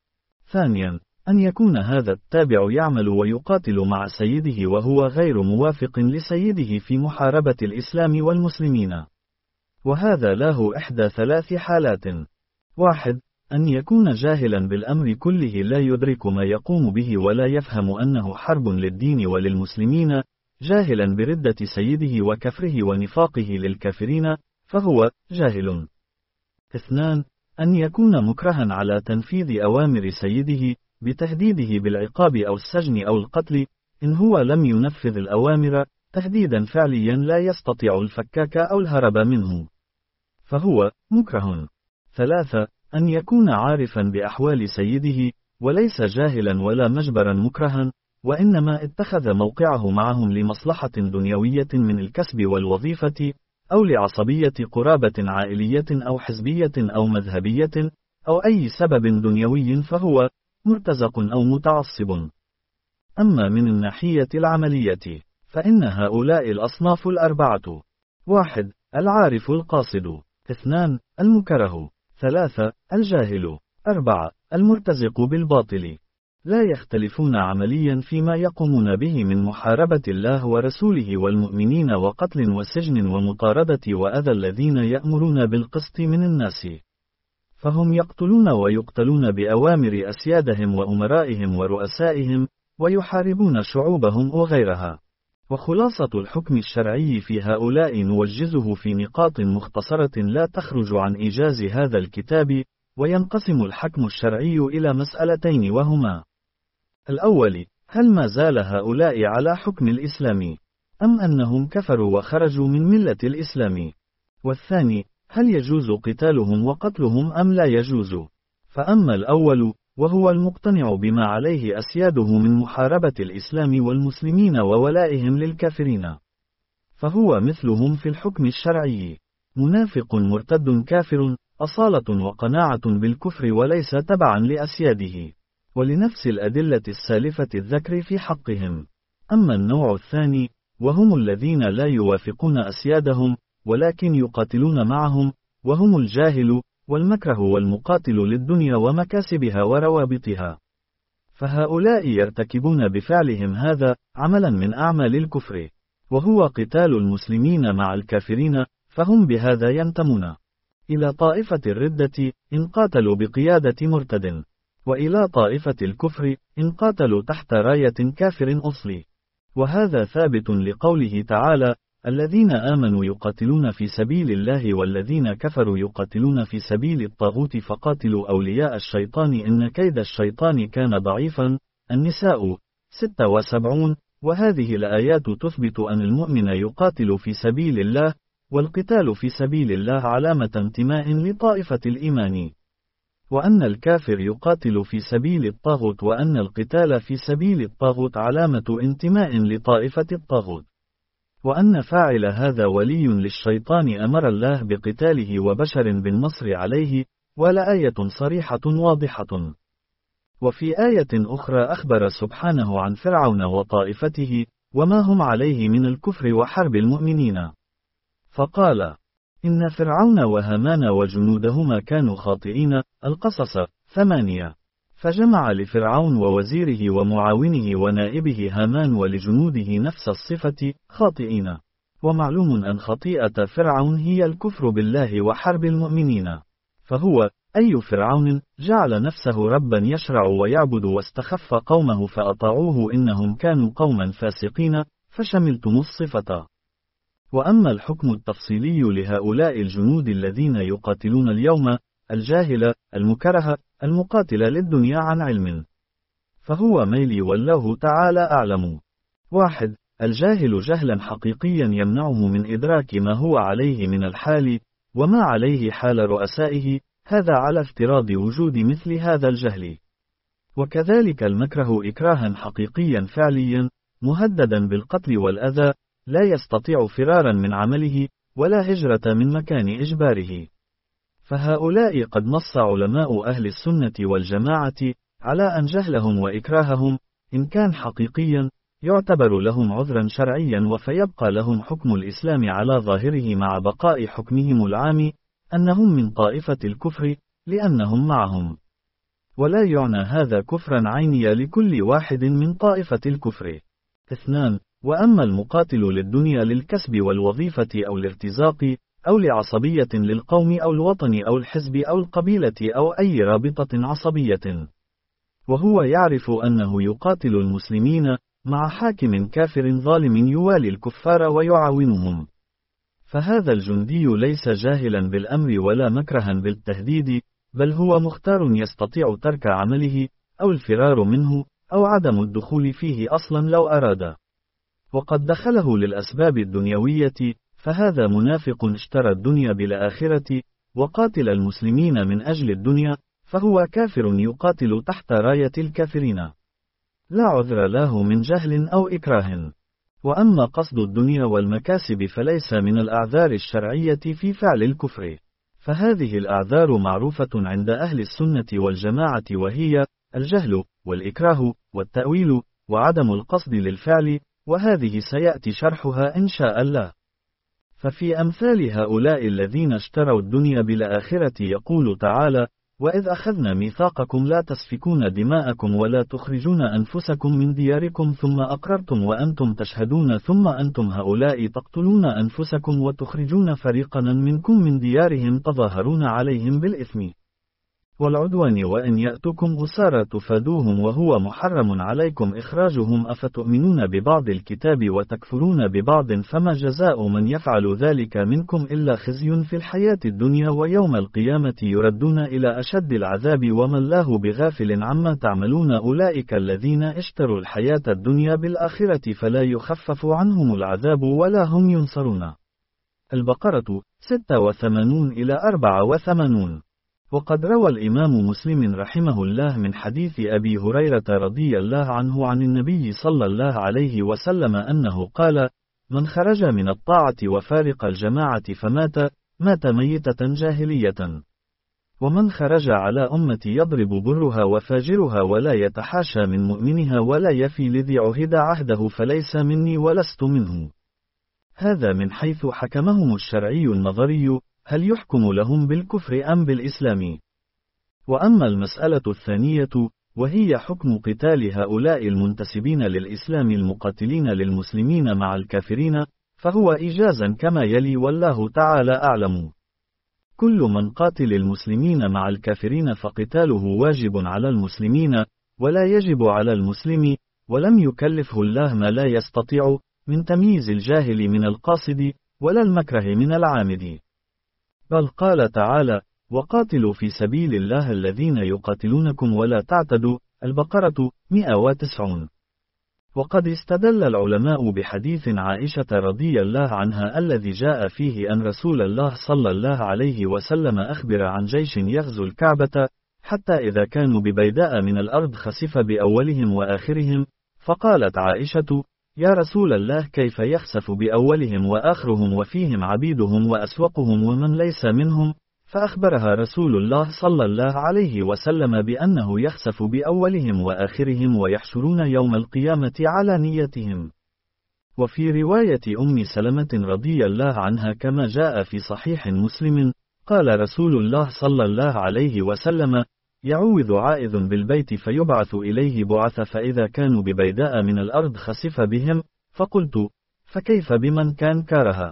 ثانيا، أن يكون هذا التابع يعمل ويقاتل مع سيده وهو غير موافق لسيده في محاربة الإسلام والمسلمين، وهذا له إحدى ثلاث حالات: واحد، أن يكون جاهلا بالأمر كله لا يدرك ما يقوم به ولا يفهم أنه حرب للدين وللمسلمين، جاهلا بردة سيده وكفره ونفاقه للكافرين فهو جاهل. اثنان، أن يكون مكرها على تنفيذ أوامر سيده بتهديده بالعقاب أو السجن أو القتل إن هو لم ينفذ الأوامر تهديدا فعليا لا يستطيع الفكاك أو الهرب منه فهو مكره. ثلاثة، أن يكون عارفا بأحوال سيده وليس جاهلا ولا مجبرا مكرها، وإنما اتخذ موقعه معهم لمصلحة دنيوية من الكسب والوظيفة، أو لعصبية قرابة عائلية أو حزبية أو مذهبية، أو أي سبب دنيوي فهو مرتزق أو متعصب. أما من الناحية العملية، فإن هؤلاء الأصناف الأربعة: واحد العارف القاصد، اثنان المكره، ثلاثة الجاهل، أربعة المرتزق بالباطل، لا يختلفون عمليا فيما يقومون به من محاربة الله ورسوله والمؤمنين وقتل وسجن ومطاردة وأذى الذين يأمرون بالقسط من الناس، فهم يقتلون ويقتلون بأوامر أسيادهم وأمرائهم ورؤسائهم، ويحاربون شعوبهم وغيرها. وخلاصة الحكم الشرعي في هؤلاء نوجزه في نقاط مختصرة لا تخرج عن إيجاز هذا الكتاب، وينقسم الحكم الشرعي إلى مسألتين، وهما: الأول، هل ما زال هؤلاء على حكم الإسلام، أم أنهم كفروا وخرجوا من ملة الإسلام؟ والثاني، هل يجوز قتالهم وقتلهم أم لا يجوز؟ فأما الأول، وهو المقتنع بما عليه أسياده من محاربة الإسلام والمسلمين وولائهم للكافرين، فهو مثلهم في الحكم الشرعي، منافق مرتد كافر، أصالة وقناعة بالكفر وليس تبعا لأسياده، ولنفس الأدلة السالفة الذكر في حقهم. أما النوع الثاني، وهم الذين لا يوافقون أسيادهم، ولكن يقاتلون معهم، وهم الجاهل والمكره والمقاتل للدنيا ومكاسبها وروابطها، فهؤلاء يرتكبون بفعلهم هذا عملا من أعمال الكفر، وهو قتال المسلمين مع الكافرين، فهم بهذا ينتمون إلى طائفة الردة إن قاتلوا بقيادة مرتد، وإلى طائفة الكفر إن قاتلوا تحت راية كافر أصلي. وهذا ثابت لقوله تعالى: الذين آمنوا يقاتلون في سبيل الله والذين كفروا يقاتلون في سبيل الطاغوت فقاتلوا أولياء الشيطان إن كيد الشيطان كان ضعيفا. النساء ستة وسبعون. وهذه الآيات تثبت أن المؤمن يقاتل في سبيل الله، والقتال في سبيل الله علامة انتماء لطائفة الإيمان، وأن الكافر يقاتل في سبيل الطاغوت، وأن القتال في سبيل الطاغوت علامة انتماء لطائفة الطاغوت، وأن فاعل هذا ولي للشيطان أمر الله بقتاله وبشر بالنصر عليه، ولا آية صريحة واضحة. وفي آية أخرى أخبر سبحانه عن فرعون وطائفته وما هم عليه من الكفر وحرب المؤمنين، فقال: إن فرعون وهامان وجنودهما كانوا خاطئين. القصص ثمانية. فجمع لفرعون ووزيره ومعاونه ونائبه هامان ولجنوده نفس الصفة خاطئين. ومعلوم أن خطيئة فرعون هي الكفر بالله وحرب المؤمنين، فهو أي فرعون جعل نفسه ربا يشرع ويعبد واستخف قومه فأطاعوه إنهم كانوا قوما فاسقين، فشملتم الصفة. وأما الحكم التفصيلي لهؤلاء الجنود الذين يقاتلون اليوم، الجاهل المكره المقاتل للدنيا عن علم، فهو ميلي والله تعالى أعلم. واحد الجاهل جهلا حقيقيا يمنعه من إدراك ما هو عليه من الحال وما عليه حال رؤسائه، هذا على افتراض وجود مثل هذا الجهل. وكذلك المكره إكراها حقيقيا فعليا مهددا بالقتل والأذى، لا يستطيع فرارا من عمله ولا هجرة من مكان إجباره. فهؤلاء قد نص علماء أهل السنة والجماعة على أن جهلهم وإكراههم إن كان حقيقيا يعتبر لهم عذرا شرعيا، وفيبقى لهم حكم الإسلام على ظاهره مع بقاء حكمهم العام أنهم من طائفة الكفر لأنهم معهم، ولا يعنى هذا كفرا عينيا لكل واحد من طائفة الكفر. اثنان وأما المقاتل للدنيا للكسب والوظيفة أو الارتزاق أو لعصبية للقوم أو الوطن أو الحزب أو القبيلة أو أي رابطة عصبية، وهو يعرف أنه يقاتل المسلمين مع حاكم كافر ظالم يوالي الكفار ويعاونهم، فهذا الجندي ليس جاهلا بالأمر ولا مكرها بالتهديد، بل هو مختار يستطيع ترك عمله أو الفرار منه أو عدم الدخول فيه أصلا لو أراد، وقد دخله للأسباب الدنيوية، فهذا منافق اشترى الدنيا بالآخرة وقاتل المسلمين من أجل الدنيا، فهو كافر يقاتل تحت راية الكافرين، لا عذر له من جهل أو إكراه. وأما قصد الدنيا والمكاسب فليس من الأعذار الشرعية في فعل الكفر، فهذه الأعذار معروفة عند أهل السنة والجماعة، وهي الجهل والإكراه والتأويل وعدم القصد للفعل، وهذه سيأتي شرحها إن شاء الله. ففي أمثال هؤلاء الذين اشتروا الدنيا بالآخرة يقول تعالى: وإذ أخذنا ميثاقكم لا تسفكون دماءكم ولا تخرجون أنفسكم من دياركم ثم أقررتم وأنتم تشهدون ثم أنتم هؤلاء تقتلون أنفسكم وتخرجون فريقا منكم من ديارهم تظاهرون عليهم بالإثم والعدوان وإن يأتكم أسارى تفادوهم وهو محرم عليكم إخراجهم أفتؤمنون ببعض الكتاب وتكفرون ببعض فما جزاء من يفعل ذلك منكم إلا خزي في الحياة الدنيا ويوم القيامة يردون إلى أشد العذاب وما الله بغافل عما تعملون أولئك الذين اشتروا الحياة الدنيا بالآخرة فلا يخفف عنهم العذاب ولا هم ينصرون. البقرة ستة وثمانون إلى أربعة وثمانين. وقد روى الإمام مسلم رحمه الله من حديث أبي هريرة رضي الله عنه عن النبي صلى الله عليه وسلم أنه قال: من خرج من الطاعة وفارق الجماعة فمات مات ميتة جاهلية. ومن خرج على أمتي يضرب برها وفاجرها ولا يتحاشى من مؤمنها ولا يفي لذي عهد عهده فليس مني ولست منه. هذا من حيث حكمهم الشرعي النظري، هل يحكم لهم بالكفر أم بالإسلام؟ وأما المسألة الثانية وهي حكم قتال هؤلاء المنتسبين للإسلام المقاتلين للمسلمين مع الكافرين، فهو إيجازا كما يلي والله تعالى أعلم. كل من قاتل المسلمين مع الكافرين فقتاله واجب على المسلمين ولا يجب على المسلم، ولم يكلفه الله ما لا يستطيع من تمييز الجاهل من القاصد ولا المكره من العامد. بل قال تعالى: وقاتلوا في سبيل الله الذين يقاتلونكم ولا تعتدوا. البقرة مئة وتسعون. وقد استدل العلماء بحديث عائشة رضي الله عنها الذي جاء فيه أن رسول الله صلى الله عليه وسلم أخبر عن جيش يغزو الكعبة حتى إذا كانوا ببيداء من الأرض خسف بأولهم وآخرهم، فقالت عائشة: يا رسول الله كيف يخسف بأولهم وآخرهم وفيهم عبيدهم وأسوقهم ومن ليس منهم؟ فأخبرها رسول الله صلى الله عليه وسلم بأنه يخسف بأولهم وآخرهم ويحشرون يوم القيامة على نيتهم. وفي رواية أم سلمة رضي الله عنها كما جاء في صحيح مسلم قال رسول الله صلى الله عليه وسلم: يعوذ عائذ بالبيت فيبعث إليه بعث فإذا كانوا ببيداء من الأرض خسف بهم، فقلت: فكيف بمن كان كارها؟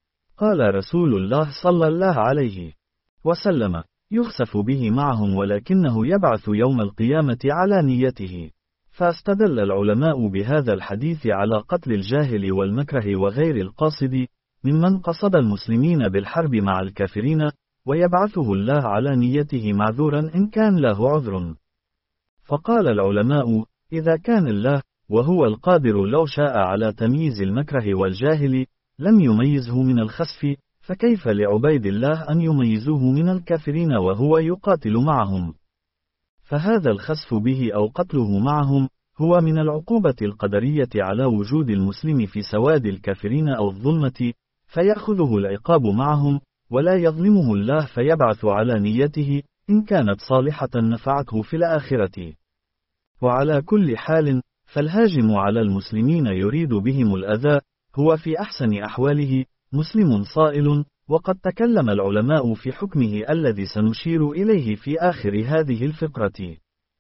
قال رسول الله صلى الله عليه وسلم: يخسف به معهم ولكنه يبعث يوم القيامة على نيته. فاستدل العلماء بهذا الحديث على قتل الجاهل والمكره وغير القاصد ممن قصد المسلمين بالحرب مع الكافرين، ويبعثه الله على نيته معذورا إن كان له عذر. فقال العلماء: إذا كان الله وهو القادر لو شاء على تمييز المكره والجاهل لم يميزه من الخسف، فكيف لعبيد الله أن يميزوه من الكافرين وهو يقاتل معهم؟ فهذا الخسف به أو قتله معهم هو من العقوبة القدرية على وجود المسلم في سواد الكافرين أو الظلمة، فيأخذه العقاب معهم ولا يظلمه الله فيبعث على نيته إن كانت صالحة نفعته في الآخرة. وعلى كل حال فالهاجم على المسلمين يريد بهم الأذى هو في أحسن أحواله مسلم صائل، وقد تكلم العلماء في حكمه الذي سنشير إليه في آخر هذه الفقرة.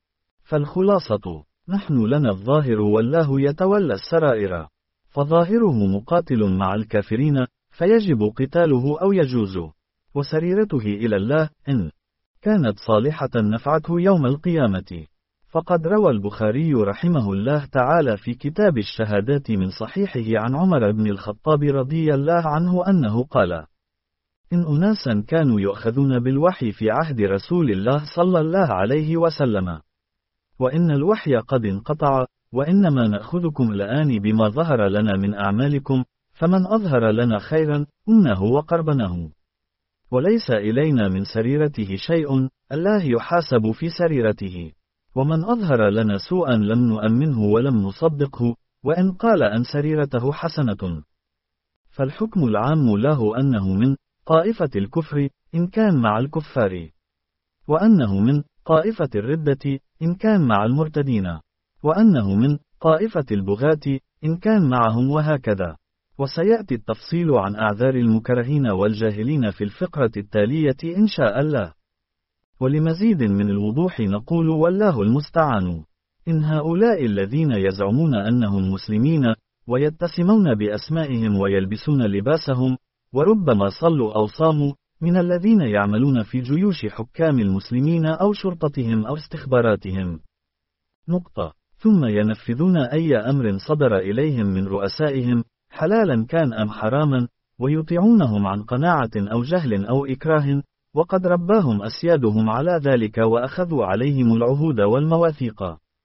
فالخلاصة: نحن لنا الظاهر والله يتولى السرائر، فظاهره مقاتل مع الكافرين فيجب قتاله أو يجوز، وسريرته إلى الله إن كانت صالحة نفعته يوم القيامة. فقد روى البخاري رحمه الله تعالى في كتاب الشهادات من صحيحه عن عمر بن الخطاب رضي الله عنه أنه قال: إن أناسا كانوا يؤخذون بالوحي في عهد رسول الله صلى الله عليه وسلم، وإن الوحي قد انقطع، وإنما نأخذكم الآن بما ظهر لنا من أعمالكم، فمن أظهر لنا خيرا أنه وقربناه، وليس إلينا من سريرته شيء، الله يحاسب في سريرته، ومن أظهر لنا سوءا لم نؤمنه ولم نصدقه، وإن قال أن سريرته حسنة. فالحكم العام له أنه من طائفة الكفر إن كان مع الكفار، وأنه من طائفة الردة إن كان مع المرتدين، وأنه من طائفة البغاة إن كان معهم، وهكذا. وسيأتي التفصيل عن أعذار المكرهين والجاهلين في الفقرة التالية إن شاء الله. ولمزيد من الوضوح نقول والله المستعان. إن هؤلاء الذين يزعمون أنهم مسلمين ويتسمون بأسمائهم ويلبسون لباسهم وربما صلوا أو صاموا من الذين يعملون في جيوش حكام المسلمين أو شرطتهم أو استخباراتهم. نقطة. ثم ينفذون أي أمر صدر إليهم من رؤسائهم حلالا كان أم حراما، ويطيعونهم عن قناعة أو جهل أو إكراه، وقد رباهم أسيادهم على ذلك وأخذوا عليهم العهود والمواثيق.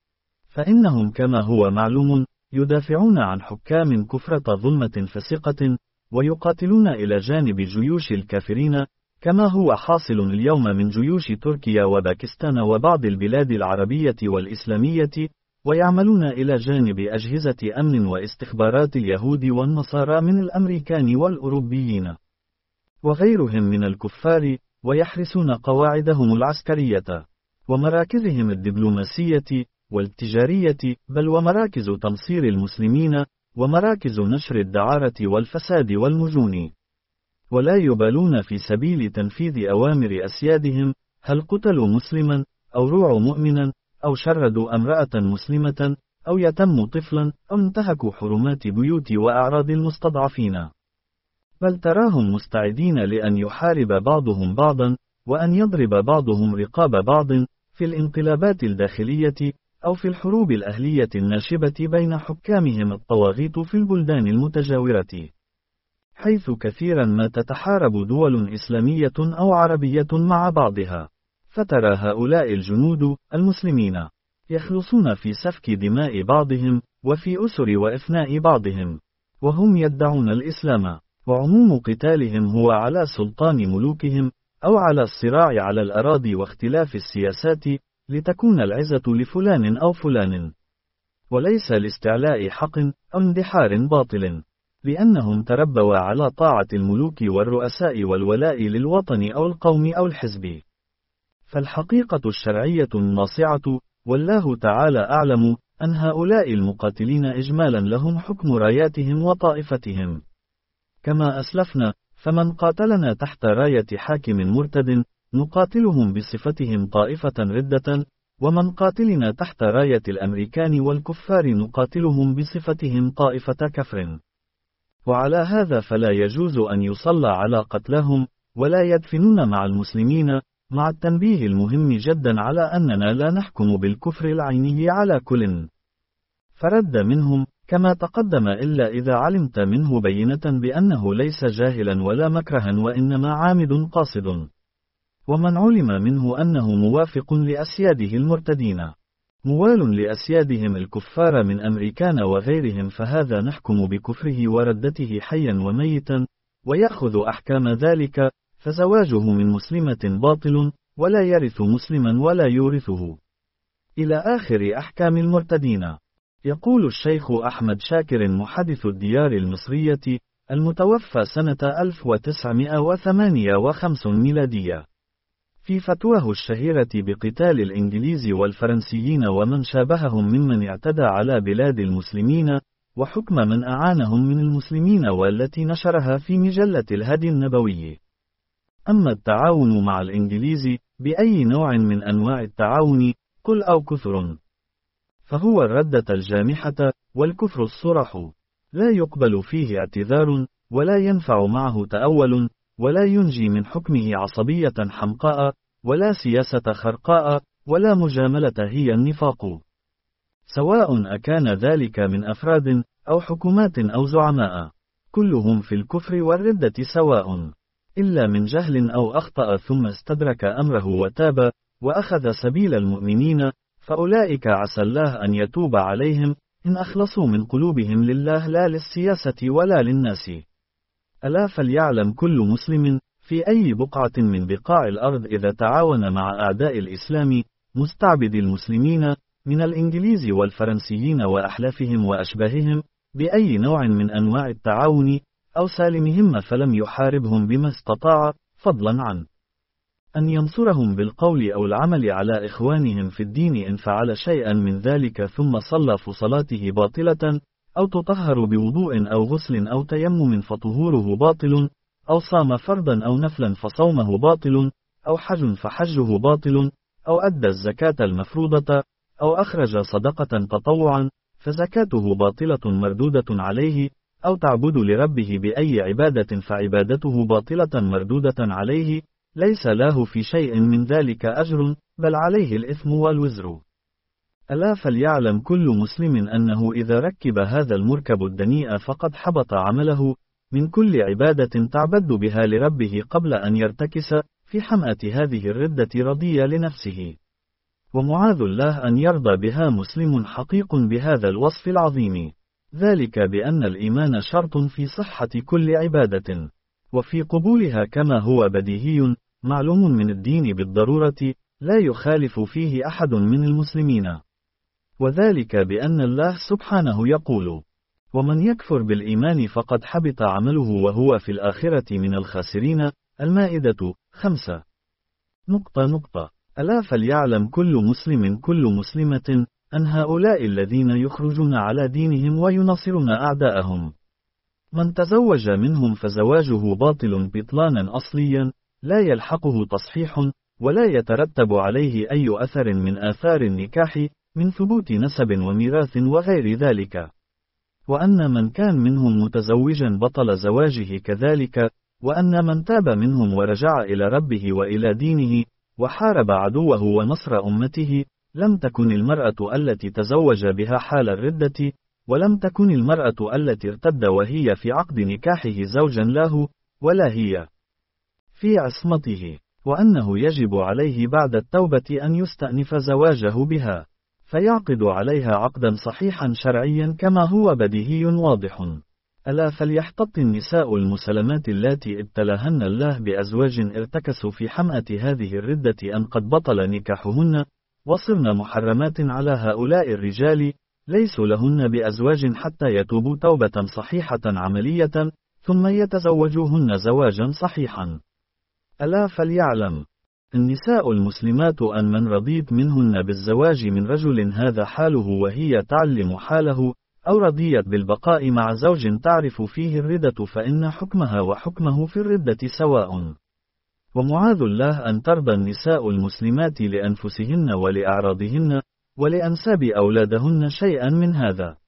فإنهم كما هو معلوم يدافعون عن حكام كفرة ظلمة فسقة، ويقاتلون إلى جانب جيوش الكافرين، كما هو حاصل اليوم من جيوش تركيا وباكستان وبعض البلاد العربية والإسلامية، ويعملون إلى جانب أجهزة أمن واستخبارات اليهود والنصارى من الأمريكان والأوروبيين وغيرهم من الكفار، ويحرسون قواعدهم العسكرية ومراكزهم الدبلوماسية والتجارية، بل ومراكز تمصير المسلمين ومراكز نشر الدعارة والفساد والمجون. ولا يبالون في سبيل تنفيذ أوامر أسيادهم، هل قتلوا مسلما أو روعوا مؤمنا أو شردوا امرأة مسلمة أو يتموا طفلا أو انتهكوا حرمات بيوت وأعراض المستضعفين، بل تراهم مستعدين لأن يحارب بعضهم بعضا وأن يضرب بعضهم رقاب بعض في الانقلابات الداخلية أو في الحروب الأهلية الناشبة بين حكامهم الطواغيت في البلدان المتجاورة، حيث كثيرا ما تتحارب دول إسلامية أو عربية مع بعضها. فترى هؤلاء الجنود المسلمين يخلصون في سفك دماء بعضهم وفي أسر وإفناء بعضهم، وهم يدعون الإسلام، وعموم قتالهم هو على سلطان ملوكهم أو على الصراع على الأراضي واختلاف السياسات، لتكون العزة لفلان أو فلان، وليس لاستعلاء حق أو اندحار باطل، لأنهم تربوا على طاعة الملوك والرؤساء والولاء للوطن أو القوم أو الحزب. فالحقيقة الشرعية الناصعة، والله تعالى أعلم، أن هؤلاء المقاتلين إجمالا لهم حكم راياتهم وطائفتهم. كما أسلفنا، فمن قاتلنا تحت راية حاكم مرتد نقاتلهم بصفتهم طائفة ردة، ومن قاتلنا تحت راية الأمريكان والكفار نقاتلهم بصفتهم طائفة كفر. وعلى هذا فلا يجوز أن يصلى على قتلهم ولا يدفنون مع المسلمين، مع التنبيه المهم جدا على أننا لا نحكم بالكفر العيني على كل فرد منهم كما تقدم إلا إذا علمت منه بينة بأنه ليس جاهلا ولا مكرها وإنما عامد قاصد. ومن علم منه أنه موافق لأسياده المرتدين موال لأسيادهم الكفار من أمريكان وغيرهم، فهذا نحكم بكفره وردته حيا وميتا، ويأخذ أحكام ذلك، فزواجه من مسلمة باطل، ولا يرث مسلما ولا يورثه، إلى آخر أحكام المرتدين. يقول الشيخ أحمد شاكر محدث الديار المصرية المتوفى سنة ألف وتسعمائة وثمانية وخمسين ميلادية في فتواه الشهيرة بقتال الإنجليز والفرنسيين ومن شابههم ممن اعتدى على بلاد المسلمين، وحكم من أعانهم من المسلمين، والتي نشرها في مجلة الهدي النبوي. أما التعاون مع الإنجليز بأي نوع من أنواع التعاون قل أو كثر، فهو الردة الجامحة والكفر الصرح، لا يقبل فيه اعتذار، ولا ينفع معه تأول، ولا ينجي من حكمه عصبية حمقاء، ولا سياسة خرقاء، ولا مجاملة هي النفاق، سواء أكان ذلك من أفراد أو حكومات أو زعماء، كلهم في الكفر والردة سواء، إلا من جهل أو أخطأ ثم استدرك أمره وتاب وأخذ سبيل المؤمنين، فأولئك عسى الله أن يتوب عليهم إن أخلصوا من قلوبهم لله لا للسياسة ولا للناس. ألا فليعلم كل مسلم في أي بقعة من بقاع الأرض إذا تعاون مع أعداء الإسلام مستعبد المسلمين من الإنجليز والفرنسيين وأحلافهم وأشباههم بأي نوع من أنواع التعاون أو سالمهم، فلم يحاربهم بما استطاع، فضلا عن أن ينصرهم بالقول أو العمل على إخوانهم في الدين. إن فعل شيئا من ذلك ثم صلى فصلاته باطلة، أو تطهر بوضوء أو غسل أو تيمم فطهوره باطل، أو صام فرضا أو نفلا فصومه باطل، أو حج فحجه باطل، أو أدى الزكاة المفروضة، أو أخرج صدقة تطوعا، فزكاته باطلة مردودة عليه، أو تعبد لربه بأي عبادة فعبادته باطلة مردودة عليه، ليس له في شيء من ذلك أجر، بل عليه الإثم والوزر. ألا فليعلم كل مسلم أنه إذا ركب هذا المركب الدنيء فقد حبط عمله من كل عبادة تعبد بها لربه قبل أن يرتكس في حمأة هذه الردة رضي لنفسه. ومعاذ الله أن يرضى بها مسلم حقيق بهذا الوصف العظيم، ذلك بأن الإيمان شرط في صحة كل عبادة، وفي قبولها كما هو بديهي معلوم من الدين بالضرورة، لا يخالف فيه أحد من المسلمين. وذلك بأن الله سبحانه يقول: ومن يكفر بالإيمان فقد حبط عمله وهو في الآخرة من الخاسرين. المائدة خمسة. نقطة نقطة. ألا فليعلم كل مسلم كل مسلمة أن هؤلاء الذين يخرجون على دينهم ويناصرون أعداءهم، من تزوج منهم فزواجه باطل بطلانا أصليا لا يلحقه تصحيح، ولا يترتب عليه أي أثر من آثار النكاح من ثبوت نسب وميراث وغير ذلك. وأن من كان منهم متزوجا بطل زواجه كذلك، وأن من تاب منهم ورجع إلى ربه وإلى دينه وحارب عدوه ونصر أمته، لم تكن المرأة التي تزوج بها حال الردة، ولم تكن المرأة التي ارتد وهي في عقد نكاحه زوجا له، ولا هي في عصمته، وأنه يجب عليه بعد التوبة أن يستأنف زواجه بها، فيعقد عليها عقدا صحيحا شرعيا كما هو بديهي واضح. ألا فليحتط النساء المسلمات اللاتي ابتلاهن الله بأزواج ارتكسوا في حمأة هذه الردة أن قد بطل نكاحهن، وصرن محرمات على هؤلاء الرجال، ليسوا لهن بأزواج حتى يتوبوا توبة صحيحة عملية، ثم يتزوجوهن زواجا صحيحا. ألا فليعلم النساء المسلمات أن من رضيت منهن بالزواج من رجل هذا حاله وهي تعلم حاله، أو رضيت بالبقاء مع زوج تعرف فيه الردة، فإن حكمها وحكمه في الردة سواء. ومعاذ الله أن ترضى النساء المسلمات لأنفسهن ولأعراضهن ولأنساب أولادهن شيئا من هذا.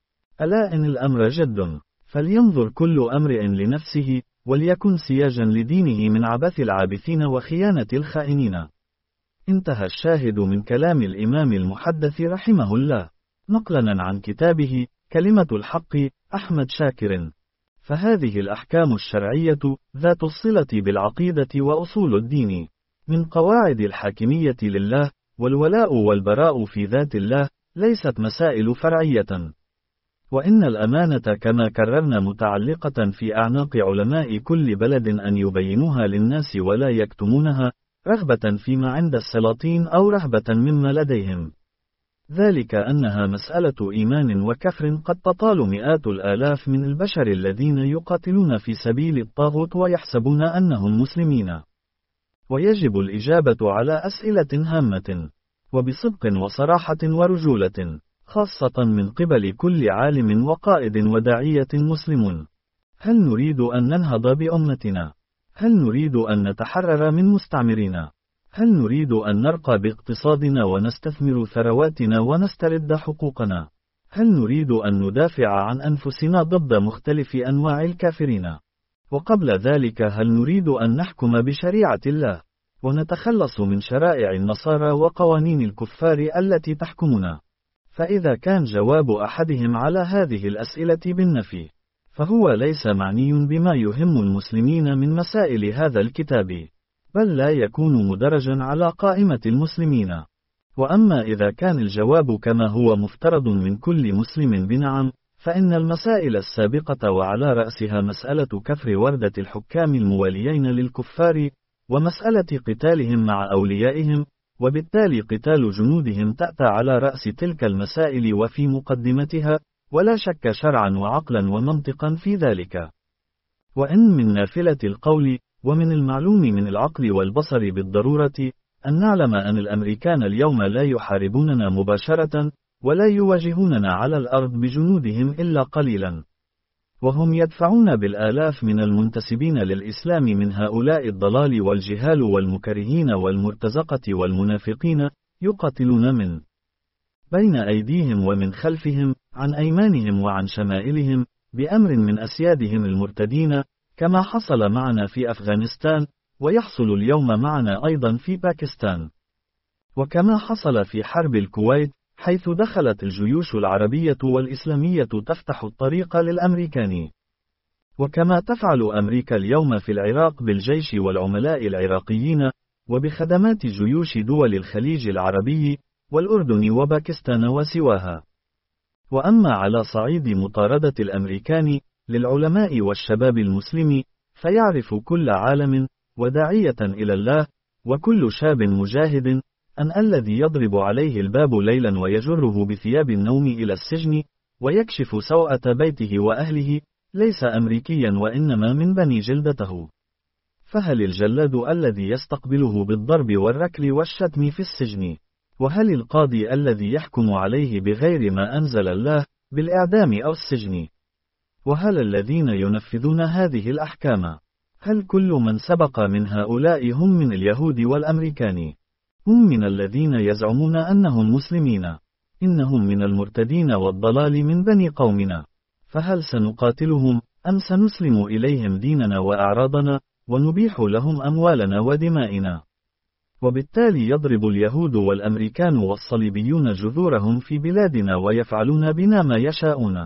ألا إن الأمر جد، فلينظر كل أمرئ لنفسه، وليكن سياجا لدينه من عبث العابثين وخيانة الخائنين. انتهى الشاهد من كلام الإمام المحدث رحمه الله، نقلا عن كتابه كلمة الحق أحمد شاكر. فهذه الأحكام الشرعية ذات الصلة بالعقيدة وأصول الدين من قواعد الحاكمية لله، والولاء والبراء في ذات الله ليست مسائل فرعية. وإن الأمانة كما كررنا متعلقة في أعناق علماء كل بلد أن يبينوها للناس ولا يكتمونها، رغبة فيما عند السلاطين أو رهبة مما لديهم. ذلك أنها مسألة إيمان وكفر قد تطال مئات الآلاف من البشر الذين يقاتلون في سبيل الطاغوت ويحسبون أنهم مسلمين. ويجب الإجابة على أسئلة هامة وبصدق وصراحة ورجولة، خاصة من قبل كل عالم وقائد وداعية مسلم. هل نريد أن ننهض بأمتنا؟ هل نريد أن نتحرر من مستعمرين؟ هل نريد أن نرقى باقتصادنا ونستثمر ثرواتنا ونسترد حقوقنا؟ هل نريد أن ندافع عن أنفسنا ضد مختلف أنواع الكافرين؟ وقبل ذلك هل نريد أن نحكم بشريعة الله ونتخلص من شرائع النصارى وقوانين الكفار التي تحكمنا؟ فإذا كان جواب أحدهم على هذه الأسئلة بالنفي، فهو ليس معني بما يهم المسلمين من مسائل هذا الكتاب، بل لا يكون مدرجا على قائمة المسلمين. وأما إذا كان الجواب كما هو مفترض من كل مسلم بنعم، فإن المسائل السابقة وعلى رأسها مسألة كفر وردة الحكام المواليين للكفار، ومسألة قتالهم مع أوليائهم، وبالتالي قتال جنودهم تأتى على رأس تلك المسائل وفي مقدمتها، ولا شك شرعا وعقلا ومنطقا في ذلك. وإن من نافلة القول، ومن المعلوم من العقل والبصر بالضرورة، أن نعلم أن الأمريكان اليوم لا يحاربوننا مباشرة، ولا يواجهوننا على الأرض بجنودهم إلا قليلا، وهم يدفعون بالآلاف من المنتسبين للإسلام من هؤلاء الضلال والجهال والمكرهين والمرتزقة والمنافقين، يقاتلون من بين أيديهم ومن خلفهم، عن أيمانهم وعن شمائلهم، بأمر من أسيادهم المرتدين، كما حصل معنا في أفغانستان، ويحصل اليوم معنا أيضا في باكستان، وكما حصل في حرب الكويت، حيث دخلت الجيوش العربية والإسلامية تفتح الطريق للأمريكان، وكما تفعل أمريكا اليوم في العراق بالجيش والعملاء العراقيين، وبخدمات جيوش دول الخليج العربي، والأردن وباكستان وسواها. وأما على صعيد مطاردة الأمريكان للعلماء والشباب المسلم، فيعرف كل عالم وداعية إلى الله، وكل شاب مجاهد، أن الذي يضرب عليه الباب ليلا ويجره بثياب النوم إلى السجن، ويكشف سوءة بيته وأهله، ليس أمريكيا وإنما من بني جلدته. فهل الجلاد الذي يستقبله بالضرب والركل والشتم في السجن؟ وهل القاضي الذي يحكم عليه بغير ما أنزل الله بالإعدام أو السجن؟ وهل الذين ينفذون هذه الأحكام، هل كل من سبق من هؤلاء هم من اليهود والأمريكان؟ هم من الذين يزعمون أنهم مسلمين؟ إنهم من المرتدين والضلال من بني قومنا. فهل سنقاتلهم، أم سنسلم إليهم ديننا وأعراضنا، ونبيح لهم أموالنا ودمائنا؟ وبالتالي يضرب اليهود والأمريكان والصليبيون جذورهم في بلادنا ويفعلون بنا ما يشاءون.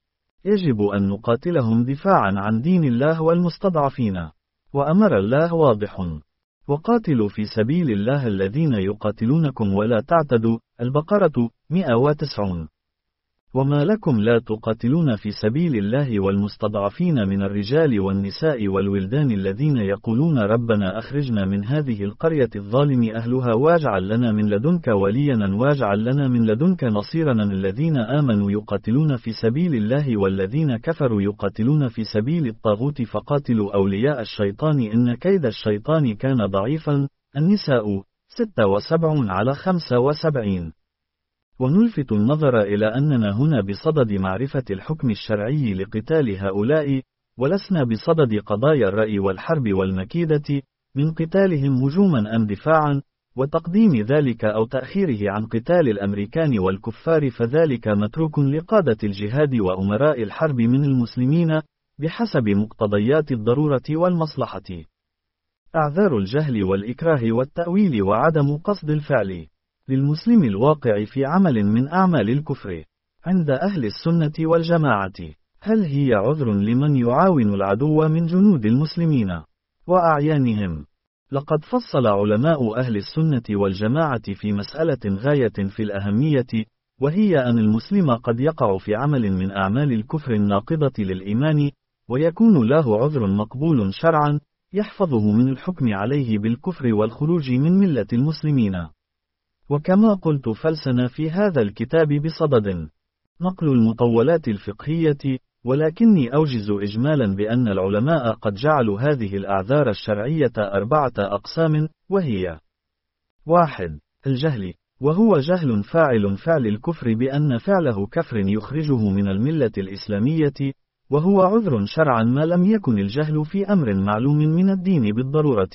يجب أن نقاتلهم دفاعا عن دين الله والمستضعفين. وأمر الله واضح: وقاتلوا في سبيل الله الذين يقاتلونكم ولا تعتدوا. البقرة مئة وتسعون. وما لكم لا تقاتلون في سبيل الله والمستضعفين من الرجال والنساء والولدان الذين يقولون ربنا أخرجنا من هذه القرية الظالم أهلها واجعل لنا من لدنك وليا واجعل لنا من لدنك نصيرا. الذين آمنوا يقاتلون في سبيل الله والذين كفروا يقاتلون في سبيل الطاغوت فقاتلوا أولياء الشيطان إن كيد الشيطان كان ضعيفا. النساء ستة وسبعون على خمسة وسبعين. ونلفت النظر إلى أننا هنا بصدد معرفة الحكم الشرعي لقتال هؤلاء، ولسنا بصدد قضايا الرأي والحرب والمكيدة، من قتالهم هجوما أم دفاعا، وتقديم ذلك أو تأخيره عن قتال الأمريكان والكفار، فذلك متروك لقادة الجهاد وأمراء الحرب من المسلمين، بحسب مقتضيات الضرورة والمصلحة. أعذار الجهل والإكراه والتأويل وعدم قصد الفعل للمسلم الواقع في عمل من أعمال الكفر عند أهل السنة والجماعة، هل هي عذر لمن يعاون العدو من جنود المسلمين وأعيانهم؟ لقد فصل علماء أهل السنة والجماعة في مسألة غاية في الأهمية، وهي أن المسلم قد يقع في عمل من أعمال الكفر الناقضة للإيمان، ويكون له عذر مقبول شرعا يحفظه من الحكم عليه بالكفر والخروج من ملة المسلمين. وكما قلت فلسنا في هذا الكتاب بصدد نقل المطولات الفقهية، ولكني أوجز إجمالا بأن العلماء قد جعلوا هذه الأعذار الشرعية أربعة أقسام، وهي: واحد الجهل، وهو جهل فاعل فعل الكفر بأن فعله كفر يخرجه من الملة الإسلامية، وهو عذر شرعا ما لم يكن الجهل في أمر معلوم من الدين بالضرورة.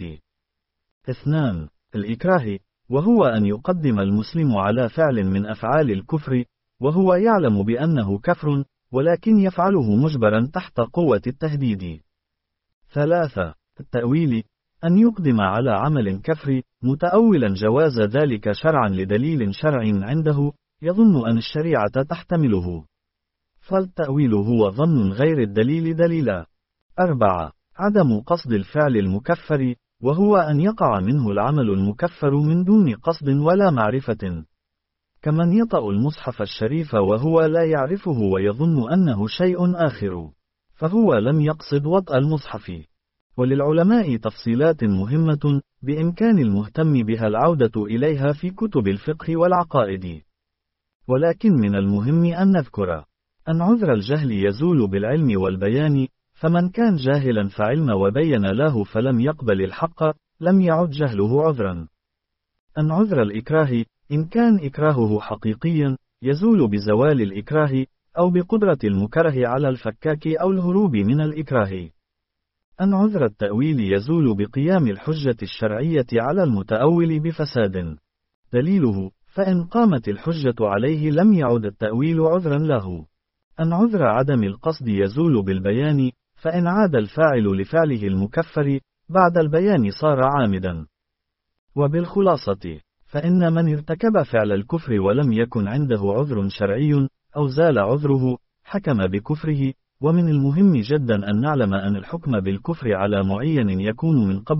اثنان الإكراه، وهو أن يقدم المسلم على فعل من أفعال الكفر وهو يعلم بأنه كفر، ولكن يفعله مجبرا تحت قوة التهديد. ثلاثة التأويل، أن يقدم على عمل كفر متأولا جواز ذلك شرعا لدليل شرعي عنده يظن أن الشريعة تحتمله، فالتأويل هو ظن غير الدليل دليلا. أربعة عدم قصد الفعل المكفر، وهو أن يقع منه العمل المكفر من دون قصد ولا معرفة، كمن يطأ المصحف الشريف وهو لا يعرفه ويظن أنه شيء آخر، فهو لم يقصد وطأ المصحف. وللعلماء تفصيلات مهمة، بإمكان المهتم بها العودة إليها في كتب الفقه والعقائد. ولكن من المهم أن نذكر أن عذر الجهل يزول بالعلم والبيان، فمن كان جاهلا فعلم وبين له فلم يقبل الحق، لم يعد جهله عذرا. أن عذر الإكراه، إن كان إكراهه حقيقيا، يزول بزوال الإكراه، أو بقدرة المكره على الفكاك أو الهروب من الإكراه. أن عذر التأويل يزول بقيام الحجة الشرعية على المتأول بفساد. دليله: فإن قامت الحجة عليه لم يعد التأويل عذرا له. أن عذر عدم القصد يزول بالبيان، فإن عاد الفاعل لفعله المكفر بعد البيان صار عامدا. وبالخلاصة، فإن من ارتكب فعل الكفر ولم يكن عنده عذر شرعي، أو زال عذره، حكم بكفره. ومن المهم جدا أن نعلم أن الحكم بالكفر على معين يكون من قبل